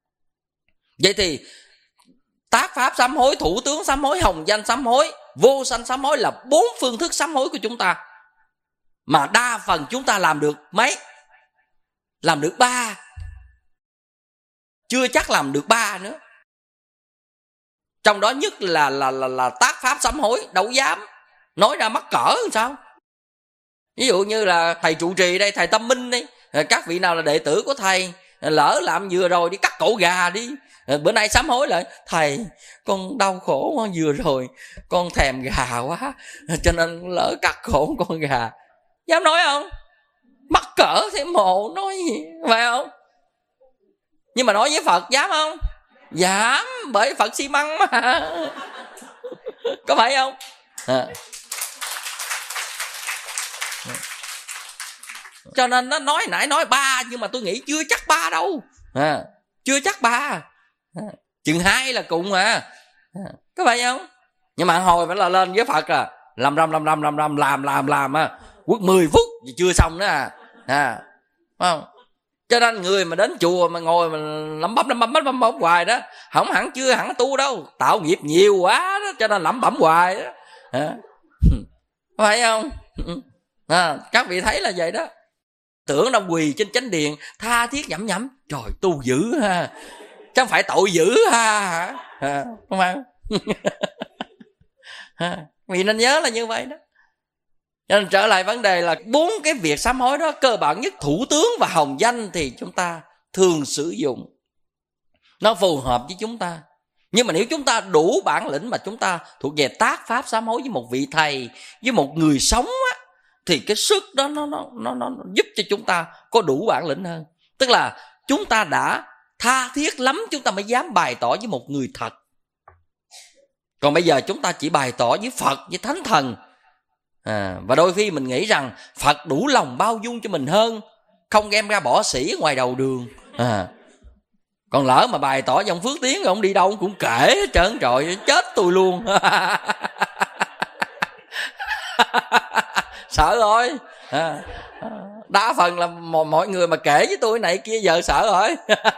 Vậy thì tác pháp sám hối, thủ tướng sám hối, hồng danh sám hối, vô sanh sám hối là bốn phương thức sám hối của chúng ta. Mà đa phần chúng ta làm được mấy? Làm được ba. Chưa chắc làm được ba nữa. Trong đó nhất là là là, là tác pháp sám hối, đâu dám nói ra mắc cỡ làm sao. Ví dụ như là thầy trụ trì đây, thầy Tâm Minh đây, các vị nào là đệ tử của thầy, lỡ làm vừa rồi đi cắt cổ gà đi, bữa nay sám hối lại, thầy con đau khổ quá, vừa rồi con thèm gà quá cho nên lỡ cắt cổ con gà. Dám nói không? Mắc cỡ thế mồ nói gì, phải không? Nhưng mà nói với Phật dám không? Dám, bởi Phật xi măng mà. Có phải không? À. Cho nên nó nói nãy nói ba, nhưng mà tôi nghĩ chưa chắc ba đâu. À, chưa chắc ba. À. chừng hai là cùng à, có phải không? Nhưng mà hồi phải là lên với Phật à, làm răm làm răm làm răm làm làm làm á, quất mười phút thì chưa xong nữa à, à phải không? Cho nên người mà đến chùa mà ngồi mà lẩm bẩm lẩm bẩm lẩm bẩm hoài đó, không hẳn chưa hẳn tu đâu, tạo nghiệp nhiều quá đó, cho nên lẩm bẩm hoài đó, à, phải không? À, các vị thấy là vậy đó. Tưởng đâu quỳ trên chánh điện tha thiết nhẩm nhẩm, trời tu dữ ha, chứ không phải tội dữ ha, à, không phải à, vì nên nhớ là như vậy đó. Cho nên trở lại vấn đề là bốn cái việc sám hối đó, cơ bản nhất thủ tướng và hồng danh thì chúng ta thường sử dụng, nó phù hợp với chúng ta. Nhưng mà nếu chúng ta đủ bản lĩnh mà chúng ta thuộc về tác pháp sám hối với một vị thầy, với một người sống á, thì cái sức đó nó, nó, nó, nó giúp cho chúng ta có đủ bản lĩnh hơn. Tức là chúng ta đã tha thiết lắm chúng ta mới dám bày tỏ với một người thật. Còn bây giờ chúng ta chỉ bày tỏ với Phật, với Thánh Thần, à, và đôi khi mình nghĩ rằng Phật đủ lòng bao dung cho mình hơn, không đem ra bỏ xỉ ngoài đầu đường, à, còn lỡ mà bày tỏ với ông Phước Tiến, ông đi đâu ông cũng kể hết trơn, trời chết tôi luôn. Sợ rồi, à, đa phần là mọi người mà kể với tôi này kia giờ sợ rồi.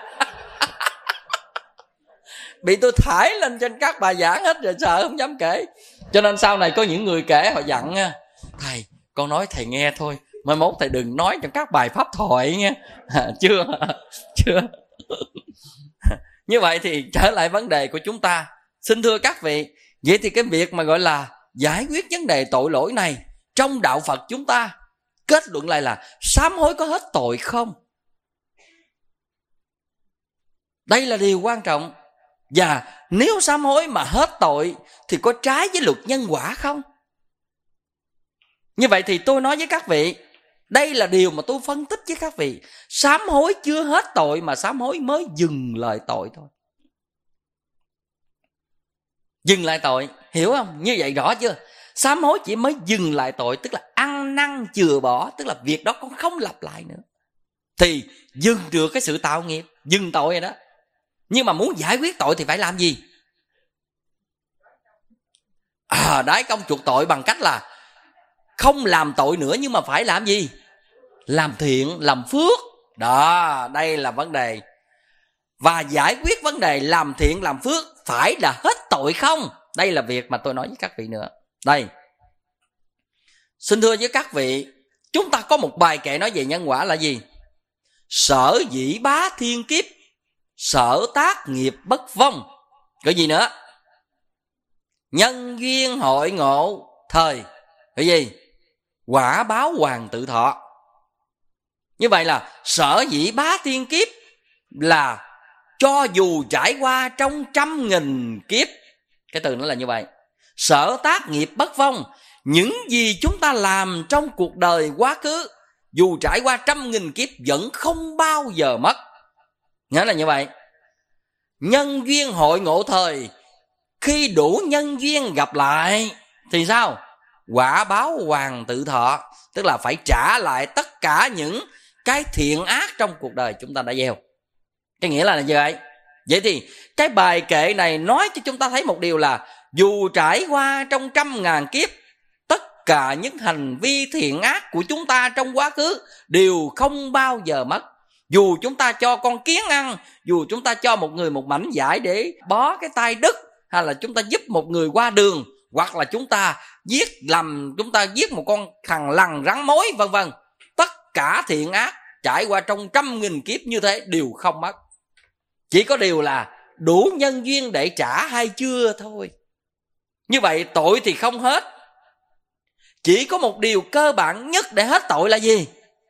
Bị tôi thải lên trên các bài giảng hết rồi, sợ không dám kể. Cho nên sau này có những người kể họ dặn nha, thầy con nói thầy nghe thôi, mai mốt thầy đừng nói trong các bài pháp thoại nghe. À, chưa chưa như vậy thì trở lại vấn đề của chúng ta, xin thưa các vị, vậy thì cái việc mà gọi là giải quyết vấn đề tội lỗi này trong đạo Phật chúng ta, kết luận lại là sám hối có hết tội không? Đây là điều quan trọng. Và nếu sám hối mà hết tội thì có trái với luật nhân quả không? Như vậy thì tôi nói với các vị, đây là điều mà tôi phân tích với các vị. Sám hối chưa hết tội mà sám hối mới dừng lại tội thôi. Dừng lại tội, hiểu không? Như vậy rõ chưa? Sám hối chỉ mới dừng lại tội, tức là ăn năn chừa bỏ, tức là việc đó con không lặp lại nữa, thì dừng được cái sự tạo nghiệp, dừng tội rồi đó. Nhưng mà muốn giải quyết tội thì phải làm gì? À, đái công chuộc tội bằng cách là không làm tội nữa, nhưng mà phải làm gì? Làm thiện, làm phước. Đó, đây là vấn đề. Và giải quyết vấn đề làm thiện, làm phước phải là hết tội không? Đây là việc mà tôi nói với các vị nữa. Đây, xin thưa với các vị, chúng ta có một bài kệ nói về nhân quả là gì? Sở dĩ bá thiên kiếp, sở tác nghiệp bất vong. Cái gì nữa? Nhân duyên hội ngộ thời. Cái gì? Quả báo hoàng tự thọ. Như vậy là sở dĩ bá thiên kiếp là cho dù trải qua trong trăm nghìn kiếp. Cái từ nó là như vậy. Sở tác nghiệp bất vong, những gì chúng ta làm trong cuộc đời quá khứ, dù trải qua trăm nghìn kiếp vẫn không bao giờ mất. Nghĩa là như vậy. Nhân duyên hội ngộ thời, khi đủ nhân duyên gặp lại thì sao? Quả báo hoàng tự thọ, tức là phải trả lại tất cả những cái thiện ác trong cuộc đời chúng ta đã gieo. Cái nghĩa là như vậy. Vậy thì cái bài kệ này nói cho chúng ta thấy một điều là dù trải qua trong trăm ngàn kiếp, tất cả những hành vi thiện ác của chúng ta trong quá khứ đều không bao giờ mất. Dù chúng ta cho con kiến ăn, dù chúng ta cho một người một mảnh vải để bó cái tay đứt, hay là chúng ta giúp một người qua đường, hoặc là chúng ta giết lầm, chúng ta giết một con thằn lằn rắn mối, vân vân, tất cả thiện ác trải qua trong trăm nghìn kiếp như thế đều không mất. Chỉ có điều là đủ nhân duyên để trả hay chưa thôi. Như vậy tội thì không hết. Chỉ có một điều cơ bản nhất để hết tội là gì?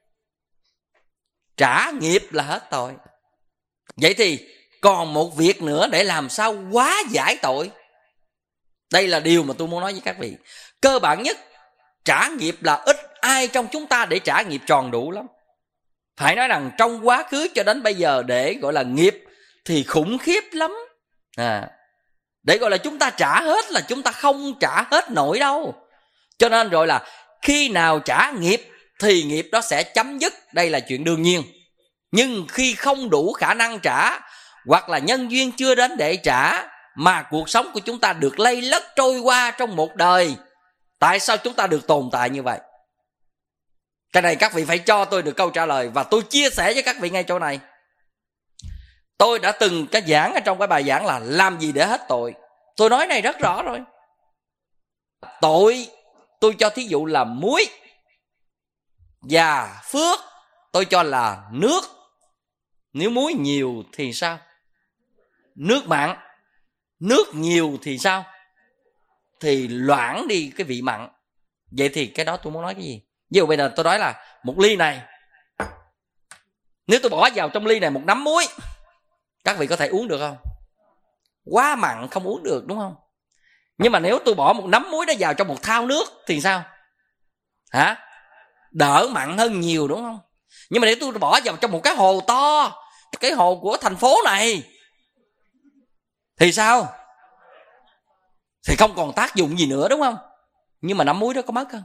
Trả nghiệp là hết tội. Vậy thì còn một việc nữa để làm sao hóa giải tội. Đây là điều mà tôi muốn nói với các vị. Cơ bản nhất, trả nghiệp là ít ai trong chúng ta để trả nghiệp tròn đủ lắm. Phải nói rằng trong quá khứ cho đến bây giờ để gọi là nghiệp thì khủng khiếp lắm. À, để gọi là chúng ta trả hết là chúng ta không trả hết nổi đâu. Cho nên rồi là khi nào trả nghiệp thì nghiệp đó sẽ chấm dứt. Đây là chuyện đương nhiên. Nhưng khi không đủ khả năng trả, hoặc là nhân duyên chưa đến để trả, mà cuộc sống của chúng ta được lây lất trôi qua trong một đời. Tại sao chúng ta được tồn tại như vậy? Cái này các vị phải cho tôi được câu trả lời, và tôi chia sẻ với các vị ngay chỗ này. Tôi đã từng cái giảng ở trong cái bài giảng là làm gì để hết tội. Tôi nói này rất rõ rồi. Tội tôi cho thí dụ là muối, và phước tôi cho là nước. Nếu muối nhiều thì sao? Nước mặn. Nước nhiều thì sao? Thì loãng đi cái vị mặn. Vậy thì cái đó tôi muốn nói cái gì? Ví dụ bây giờ tôi nói là một ly này, nếu tôi bỏ vào trong ly này một nắm muối, các vị có thể uống được không? Quá mặn không uống được, đúng không? Nhưng mà nếu tôi bỏ một nắm muối đó vào trong một thau nước thì sao? Hả? Đỡ mặn hơn nhiều, đúng không? Nhưng mà nếu tôi bỏ vào trong một cái hồ to, cái hồ của thành phố này, thì sao? Thì không còn tác dụng gì nữa, đúng không? Nhưng mà nắm muối đó có mất không?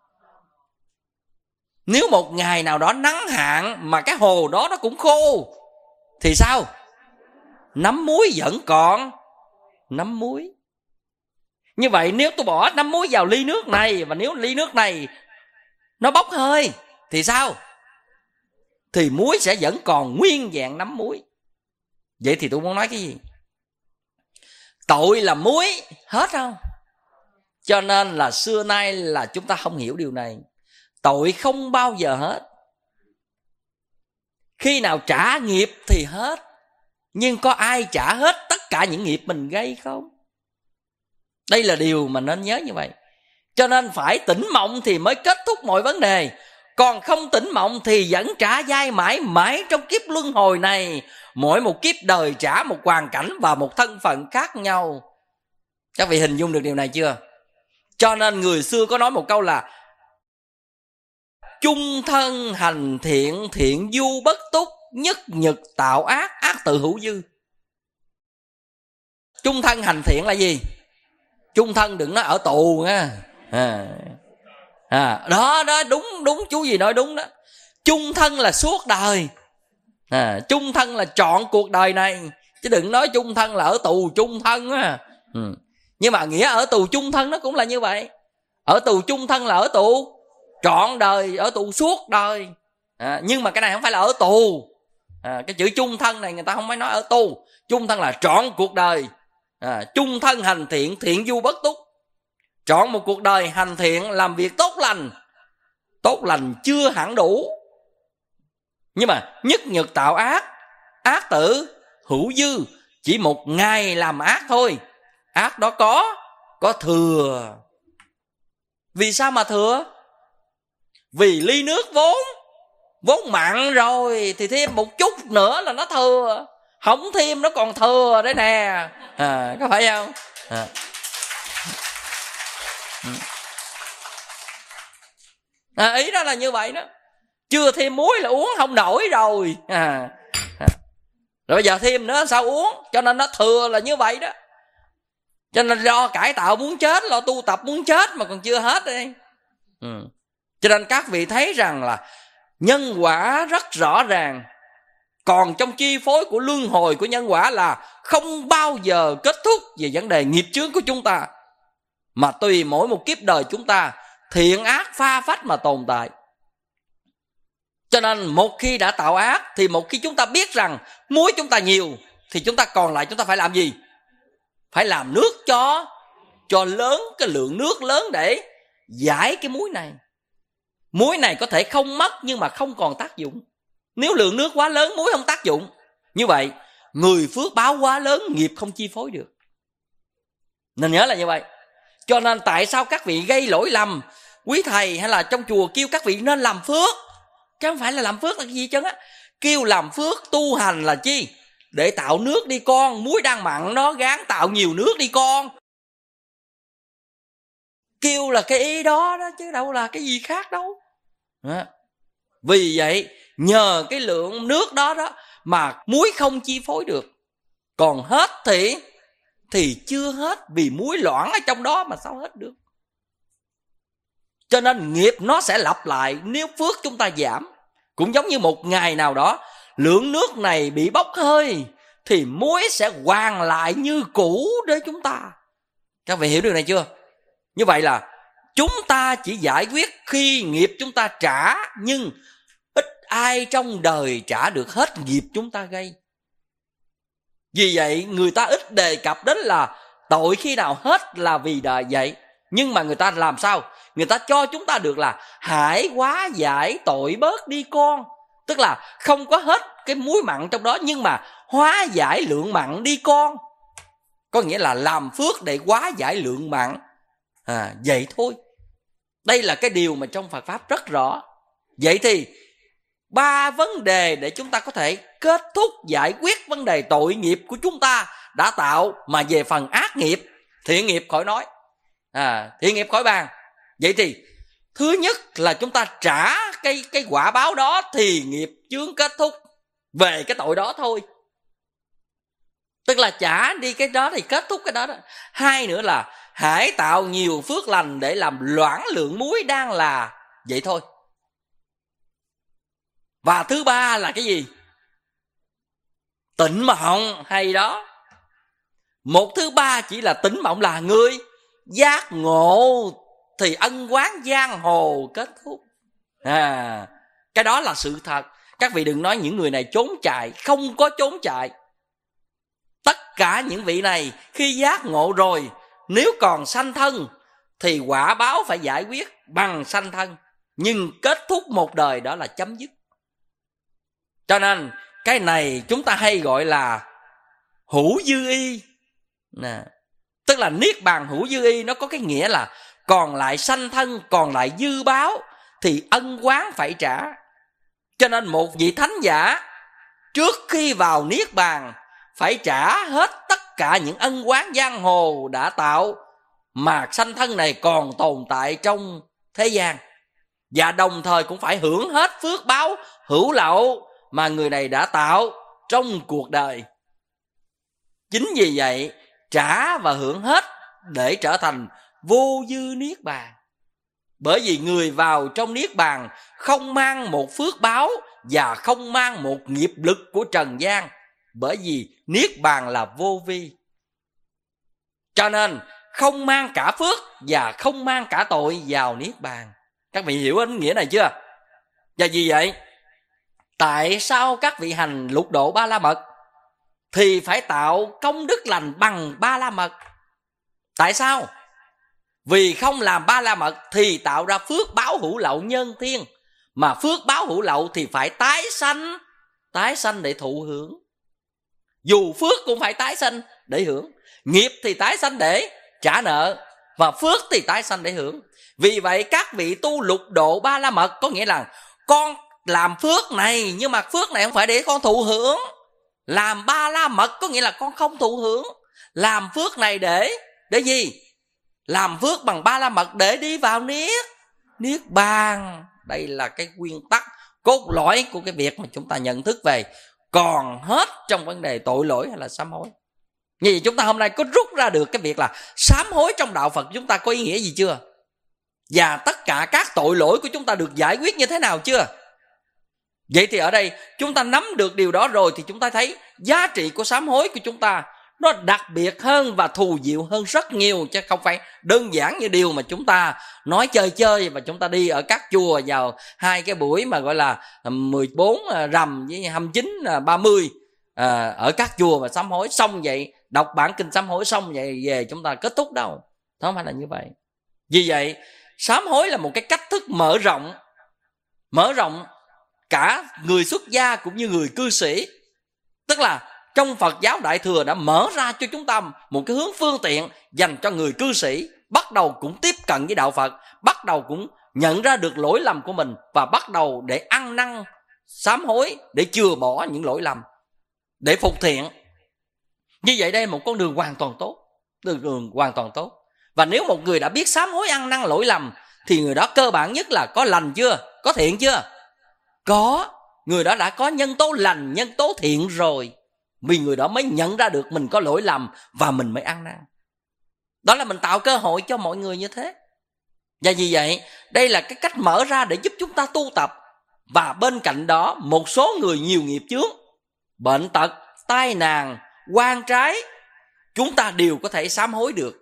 Nếu một ngày nào đó nắng hạn mà cái hồ đó nó cũng khô thì sao? Nắm muối vẫn còn nắm muối. Như vậy nếu tôi bỏ nắm muối vào ly nước này, và nếu ly nước này nó bốc hơi thì sao? Thì muối sẽ vẫn còn nguyên vẹn nắm muối. Vậy thì tôi muốn nói cái gì? Tội là muối hết không? Cho nên là xưa nay là chúng ta không hiểu điều này. Tội không bao giờ hết. Khi nào trả nghiệp thì hết. Nhưng có ai trả hết tất cả những nghiệp mình gây không? Đây là điều mà nên nhớ như vậy. Cho nên phải tỉnh mộng thì mới kết thúc mọi vấn đề. Còn không tỉnh mộng thì vẫn trả dai mãi mãi trong kiếp luân hồi này. Mỗi một kiếp đời trả một hoàn cảnh và một thân phận khác nhau. Các vị hình dung được điều này chưa? Cho nên người xưa có nói một câu là chung thân hành thiện, thiện du bất túc, nhất nhật tạo ác, ác tự hữu dư. Chung thân hành thiện là gì? Chung thân đừng nói ở tù nha. À, à, đó đó đúng đúng chú gì nói đúng đó. Chung thân là suốt đời. À, chung thân là trọn cuộc đời này, chứ đừng nói chung thân là ở tù chung thân á. Ừ. Nhưng mà nghĩa ở tù chung thân nó cũng là như vậy. Ở tù chung thân là ở tù trọn đời, ở tù suốt đời. À, nhưng mà cái này không phải là ở tù. À, cái chữ chung thân này người ta không phải nói ở tù. Chung thân là trọn cuộc đời. À, chung thân hành thiện, thiện du bất túc. Trọn một cuộc đời hành thiện, làm việc tốt lành. Tốt lành chưa hẳn đủ. Nhưng mà nhất nhật tạo ác, ác tử hữu dư. Chỉ một ngày làm ác thôi, ác đó có Có thừa. Vì sao mà thừa? Vì ly nước vốn Vốn mặn rồi, thì thêm một chút nữa là nó thừa. Không thêm nó còn thừa đấy nè. À, có phải không? À. À, ý đó là như vậy đó. Chưa thêm muối là uống không nổi rồi. À. À. Rồi bây giờ thêm nữa sao uống? Cho nên nó thừa là như vậy đó. Cho nên lo cải tạo muốn chết, lo tu tập muốn chết mà còn chưa hết đây. Ừ. Cho nên các vị thấy rằng là nhân quả rất rõ ràng. Còn trong chi phối của luân hồi của nhân quả là không bao giờ kết thúc về vấn đề nghiệp chướng của chúng ta, mà tùy mỗi một kiếp đời chúng ta thiện ác pha phách mà tồn tại. Cho nên một khi đã tạo ác, thì một khi chúng ta biết rằng muối chúng ta nhiều, thì chúng ta còn lại chúng ta phải làm gì? Phải làm nước cho Cho lớn cái lượng nước lớn để giải cái muối này. Muối này có thể không mất nhưng mà không còn tác dụng. Nếu lượng nước quá lớn, muối không tác dụng. Như vậy người phước báo quá lớn, nghiệp không chi phối được. Nên nhớ là như vậy. Cho nên tại sao các vị gây lỗi lầm, quý thầy hay là trong chùa kêu các vị nên làm phước, chứ không phải là làm phước là cái gì chứ á. Kêu làm phước tu hành là chi? Để tạo nước đi con. Muối đang mặn nó gán tạo nhiều nước đi con. Kêu là cái ý đó đó, chứ đâu là cái gì khác đâu. Đó. Vì vậy nhờ cái lượng nước đó đó mà muối không chi phối được. Còn hết thì Thì chưa hết, vì muối loãng ở trong đó mà sao hết được. Cho nên nghiệp nó sẽ lặp lại nếu phước chúng ta giảm. Cũng giống như một ngày nào đó lượng nước này bị bốc hơi, thì muối sẽ hoàn lại như cũ để chúng ta. Các vị hiểu điều này chưa? Như vậy là chúng ta chỉ giải quyết khi nghiệp chúng ta trả, nhưng ít ai trong đời trả được hết nghiệp chúng ta gây. Vì vậy người ta ít đề cập đến là tội khi nào hết là vì đời vậy. Nhưng mà người ta làm sao? Người ta cho chúng ta được là hãy hóa giải tội bớt đi con. Tức là không có hết cái muối mặn trong đó, nhưng mà hóa giải lượng mặn đi con. Có nghĩa là làm phước để hóa giải lượng mặn. À, vậy thôi. Đây là cái điều mà trong Phật Pháp rất rõ. Vậy thì ba vấn đề để chúng ta có thể kết thúc giải quyết vấn đề tội nghiệp của chúng ta đã tạo. Mà về phần ác nghiệp, thiện nghiệp khỏi nói, à, thiện nghiệp khỏi bàn. Vậy thì thứ nhất là chúng ta trả cái, cái quả báo đó thì nghiệp chướng kết thúc về cái tội đó thôi. Tức là trả đi cái đó thì kết thúc cái đó, đó. Hai nữa là hãy tạo nhiều phước lành để làm loãng lượng muối đang là vậy thôi. Và thứ ba là cái gì? Tịnh mộng. Hay đó. Một thứ ba chỉ là tịnh mộng là người giác ngộ thì ân oán giang hồ kết thúc. À, cái đó là sự thật. Các vị đừng nói những người này trốn chạy. Không có trốn chạy. Tất cả những vị này khi giác ngộ rồi, nếu còn sanh thân thì quả báo phải giải quyết bằng sanh thân. Nhưng kết thúc một đời đó là chấm dứt. Cho nên cái này chúng ta hay gọi là hữu dư y. Nè, tức là niết bàn hữu dư y, nó có cái nghĩa là còn lại sanh thân, còn lại dư báo thì ân oán phải trả. Cho nên một vị thánh giả trước khi vào niết bàn phải trả hết tất cả những ân oán giang hồ đã tạo mà sanh thân này còn tồn tại trong thế gian. Và đồng thời cũng phải hưởng hết phước báo hữu lậu mà người này đã tạo trong cuộc đời. Chính vì vậy trả và hưởng hết để trở thành vô dư niết bàn. Bởi vì người vào trong niết bàn không mang một phước báo và không mang một nghiệp lực của trần gian. Bởi vì niết bàn là vô vi. Cho nên không mang cả phước và không mang cả tội vào niết bàn. Các vị hiểu ý nghĩa này chưa? Và vì vậy, tại sao các vị hành lục độ ba la mật thì phải tạo công đức lành bằng ba la mật? Tại sao? Vì không làm ba la mật thì tạo ra phước báo hữu lậu nhân thiên. Mà phước báo hữu lậu thì phải tái sanh. Tái sanh để thụ hưởng. Dù phước cũng phải tái sanh để hưởng. Nghiệp thì tái sanh để trả nợ. Và phước thì tái sanh để hưởng. Vì vậy các vị tu lục độ ba la mật có nghĩa là con làm phước này, nhưng mà phước này không phải để con thụ hưởng. Làm ba la mật có nghĩa là con không thụ hưởng. Làm phước này để Để gì? Làm phước bằng ba la mật để đi vào niết Niết bàn. Đây là cái nguyên tắc cốt lõi của cái việc mà chúng ta nhận thức về còn hết trong vấn đề tội lỗi hay là sám hối. Như vậy chúng ta hôm nay có rút ra được cái việc là sám hối trong đạo Phật chúng ta có ý nghĩa gì chưa? Và tất cả các tội lỗi của chúng ta được giải quyết như thế nào chưa? Vậy thì ở đây chúng ta nắm được điều đó rồi thì chúng ta thấy giá trị của sám hối của chúng ta nó đặc biệt hơn và thù diệu hơn rất nhiều, chứ không phải đơn giản như điều mà chúng ta nói chơi chơi và chúng ta đi ở các chùa vào hai cái buổi mà gọi là mười bốn rằm với hai mươi chín ba mươi à, ở các chùa mà sám hối xong vậy, đọc bản kinh sám hối xong vậy về chúng ta kết thúc đâu. Không phải là như vậy. Vì vậy sám hối là một cái cách thức mở rộng mở rộng cả người xuất gia cũng như người cư sĩ. Tức là trong Phật giáo Đại Thừa đã mở ra cho chúng ta một cái hướng phương tiện dành cho người cư sĩ, bắt đầu cũng tiếp cận với đạo Phật, bắt đầu cũng nhận ra được lỗi lầm của mình và bắt đầu để ăn năn sám hối, để chừa bỏ những lỗi lầm, để phục thiện. Như vậy đây là một con đường hoàn toàn tốt, đường đường hoàn toàn tốt. Và nếu một người đã biết sám hối ăn năn lỗi lầm thì người đó cơ bản nhất là có lành chưa? Có thiện chưa? Có. Người đó đã có nhân tố lành, nhân tố thiện rồi. Vì người đó mới nhận ra được mình có lỗi lầm và mình mới ăn năn. Đó là mình tạo cơ hội cho mọi người như thế. Và vì vậy đây là cái cách mở ra để giúp chúng ta tu tập. Và bên cạnh đó một số người nhiều nghiệp chướng, bệnh tật, tai nạn, oan trái, chúng ta đều có thể sám hối được.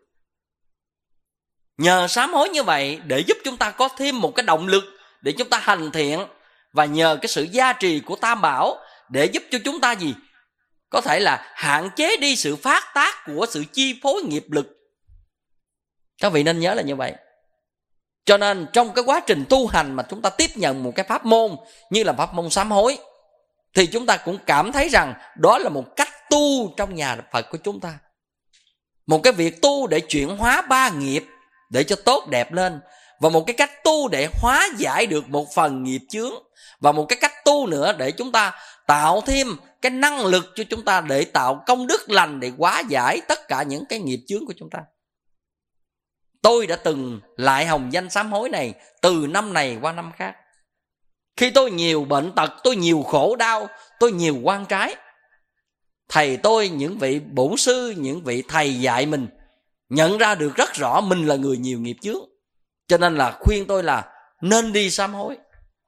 Nhờ sám hối như vậy để giúp chúng ta có thêm một cái động lực để chúng ta hành thiện, và nhờ cái sự gia trì của Tam Bảo để giúp cho chúng ta gì? Có thể là hạn chế đi sự phát tác của sự chi phối nghiệp lực. Các vị nên nhớ là như vậy. Cho nên trong cái quá trình tu hành mà chúng ta tiếp nhận một cái pháp môn như là pháp môn sám hối, thì chúng ta cũng cảm thấy rằng đó là một cách tu trong nhà Phật của chúng ta. Một cái việc tu để chuyển hóa ba nghiệp để cho tốt đẹp lên, và một cái cách tu để hóa giải được một phần nghiệp chướng, và một cái cách tu nữa để chúng ta tạo thêm cái năng lực cho chúng ta để tạo công đức lành để hóa giải tất cả những cái nghiệp chướng của chúng ta. Tôi đã từng lại hồng danh sám hối này từ năm này qua năm khác. Khi tôi nhiều bệnh tật, tôi nhiều khổ đau, tôi nhiều oan trái, thầy tôi, những vị bổn sư, những vị thầy dạy mình nhận ra được rất rõ mình là người nhiều nghiệp chướng. Cho nên là khuyên tôi là nên đi sám hối.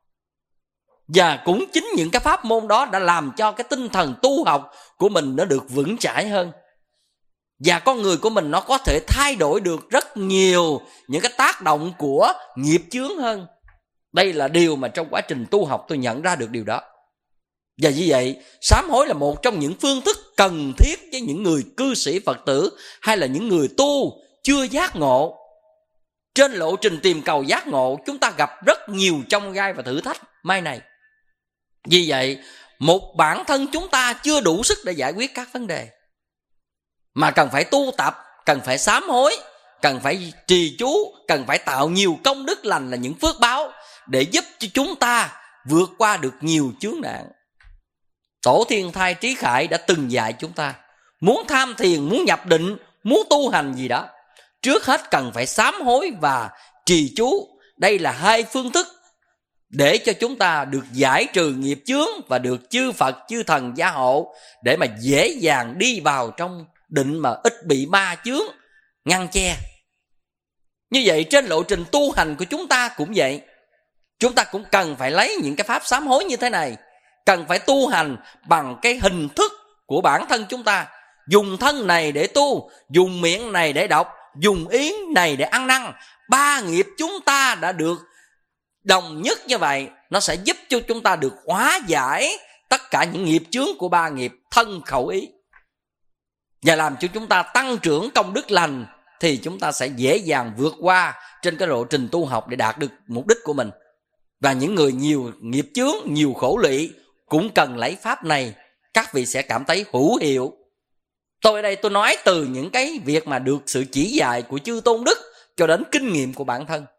Và cũng chính những cái pháp môn đó đã làm cho cái tinh thần tu học của mình nó được vững chãi hơn. Và con người của mình nó có thể thay đổi được rất nhiều những cái tác động của nghiệp chướng hơn. Đây là điều mà trong quá trình tu học tôi nhận ra được điều đó. Và như vậy, sám hối là một trong những phương thức cần thiết với những người cư sĩ Phật tử hay là những người tu chưa giác ngộ. Trên lộ trình tìm cầu giác ngộ, chúng ta gặp rất nhiều chông gai và thử thách mai này. Vì vậy, một bản thân chúng ta chưa đủ sức để giải quyết các vấn đề, mà cần phải tu tập, cần phải sám hối, cần phải trì chú, cần phải tạo nhiều công đức lành là những phước báo để giúp cho chúng ta vượt qua được nhiều chướng nạn. Tổ Thiên Thai Trí Khải đã từng dạy chúng ta, muốn tham thiền, muốn nhập định, muốn tu hành gì đó, trước hết cần phải sám hối và trì chú. Đây là hai phương thức để cho chúng ta được giải trừ nghiệp chướng và được chư Phật, chư thần gia hộ, để mà dễ dàng đi vào trong định mà ít bị ma chướng ngăn che. Như vậy trên lộ trình tu hành của chúng ta cũng vậy. Chúng ta cũng cần phải lấy những cái pháp sám hối như thế này, cần phải tu hành bằng cái hình thức của bản thân chúng ta. Dùng thân này để tu, dùng miệng này để đọc, dùng ý này để ăn năn. Ba nghiệp chúng ta đã được đồng nhất như vậy, nó sẽ giúp cho chúng ta được hóa giải tất cả những nghiệp chướng của ba nghiệp thân khẩu ý, và làm cho chúng ta tăng trưởng công đức lành, thì chúng ta sẽ dễ dàng vượt qua trên cái lộ trình tu học để đạt được mục đích của mình. Và những người nhiều nghiệp chướng, nhiều khổ lụy cũng cần lấy pháp này, các vị sẽ cảm thấy hữu hiệu. Tôi ở đây tôi nói từ những cái việc mà được sự chỉ dạy của chư Tôn Đức cho đến kinh nghiệm của bản thân.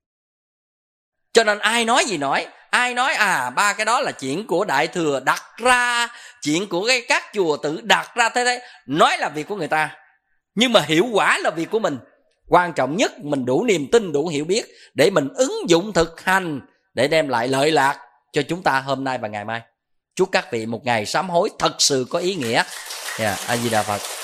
Cho nên ai nói gì nói, ai nói à ba cái đó là chuyện của Đại Thừa đặt ra, chuyện của cái các chùa tự đặt ra, thế đấy, nói là việc của người ta, nhưng mà hiệu quả là việc của mình. Quan trọng nhất mình đủ niềm tin, đủ hiểu biết để mình ứng dụng thực hành để đem lại lợi lạc cho chúng ta hôm nay và ngày mai. Chúc các vị một ngày sám hối thật sự có ý nghĩa. Yeah, A Di Đà Phật.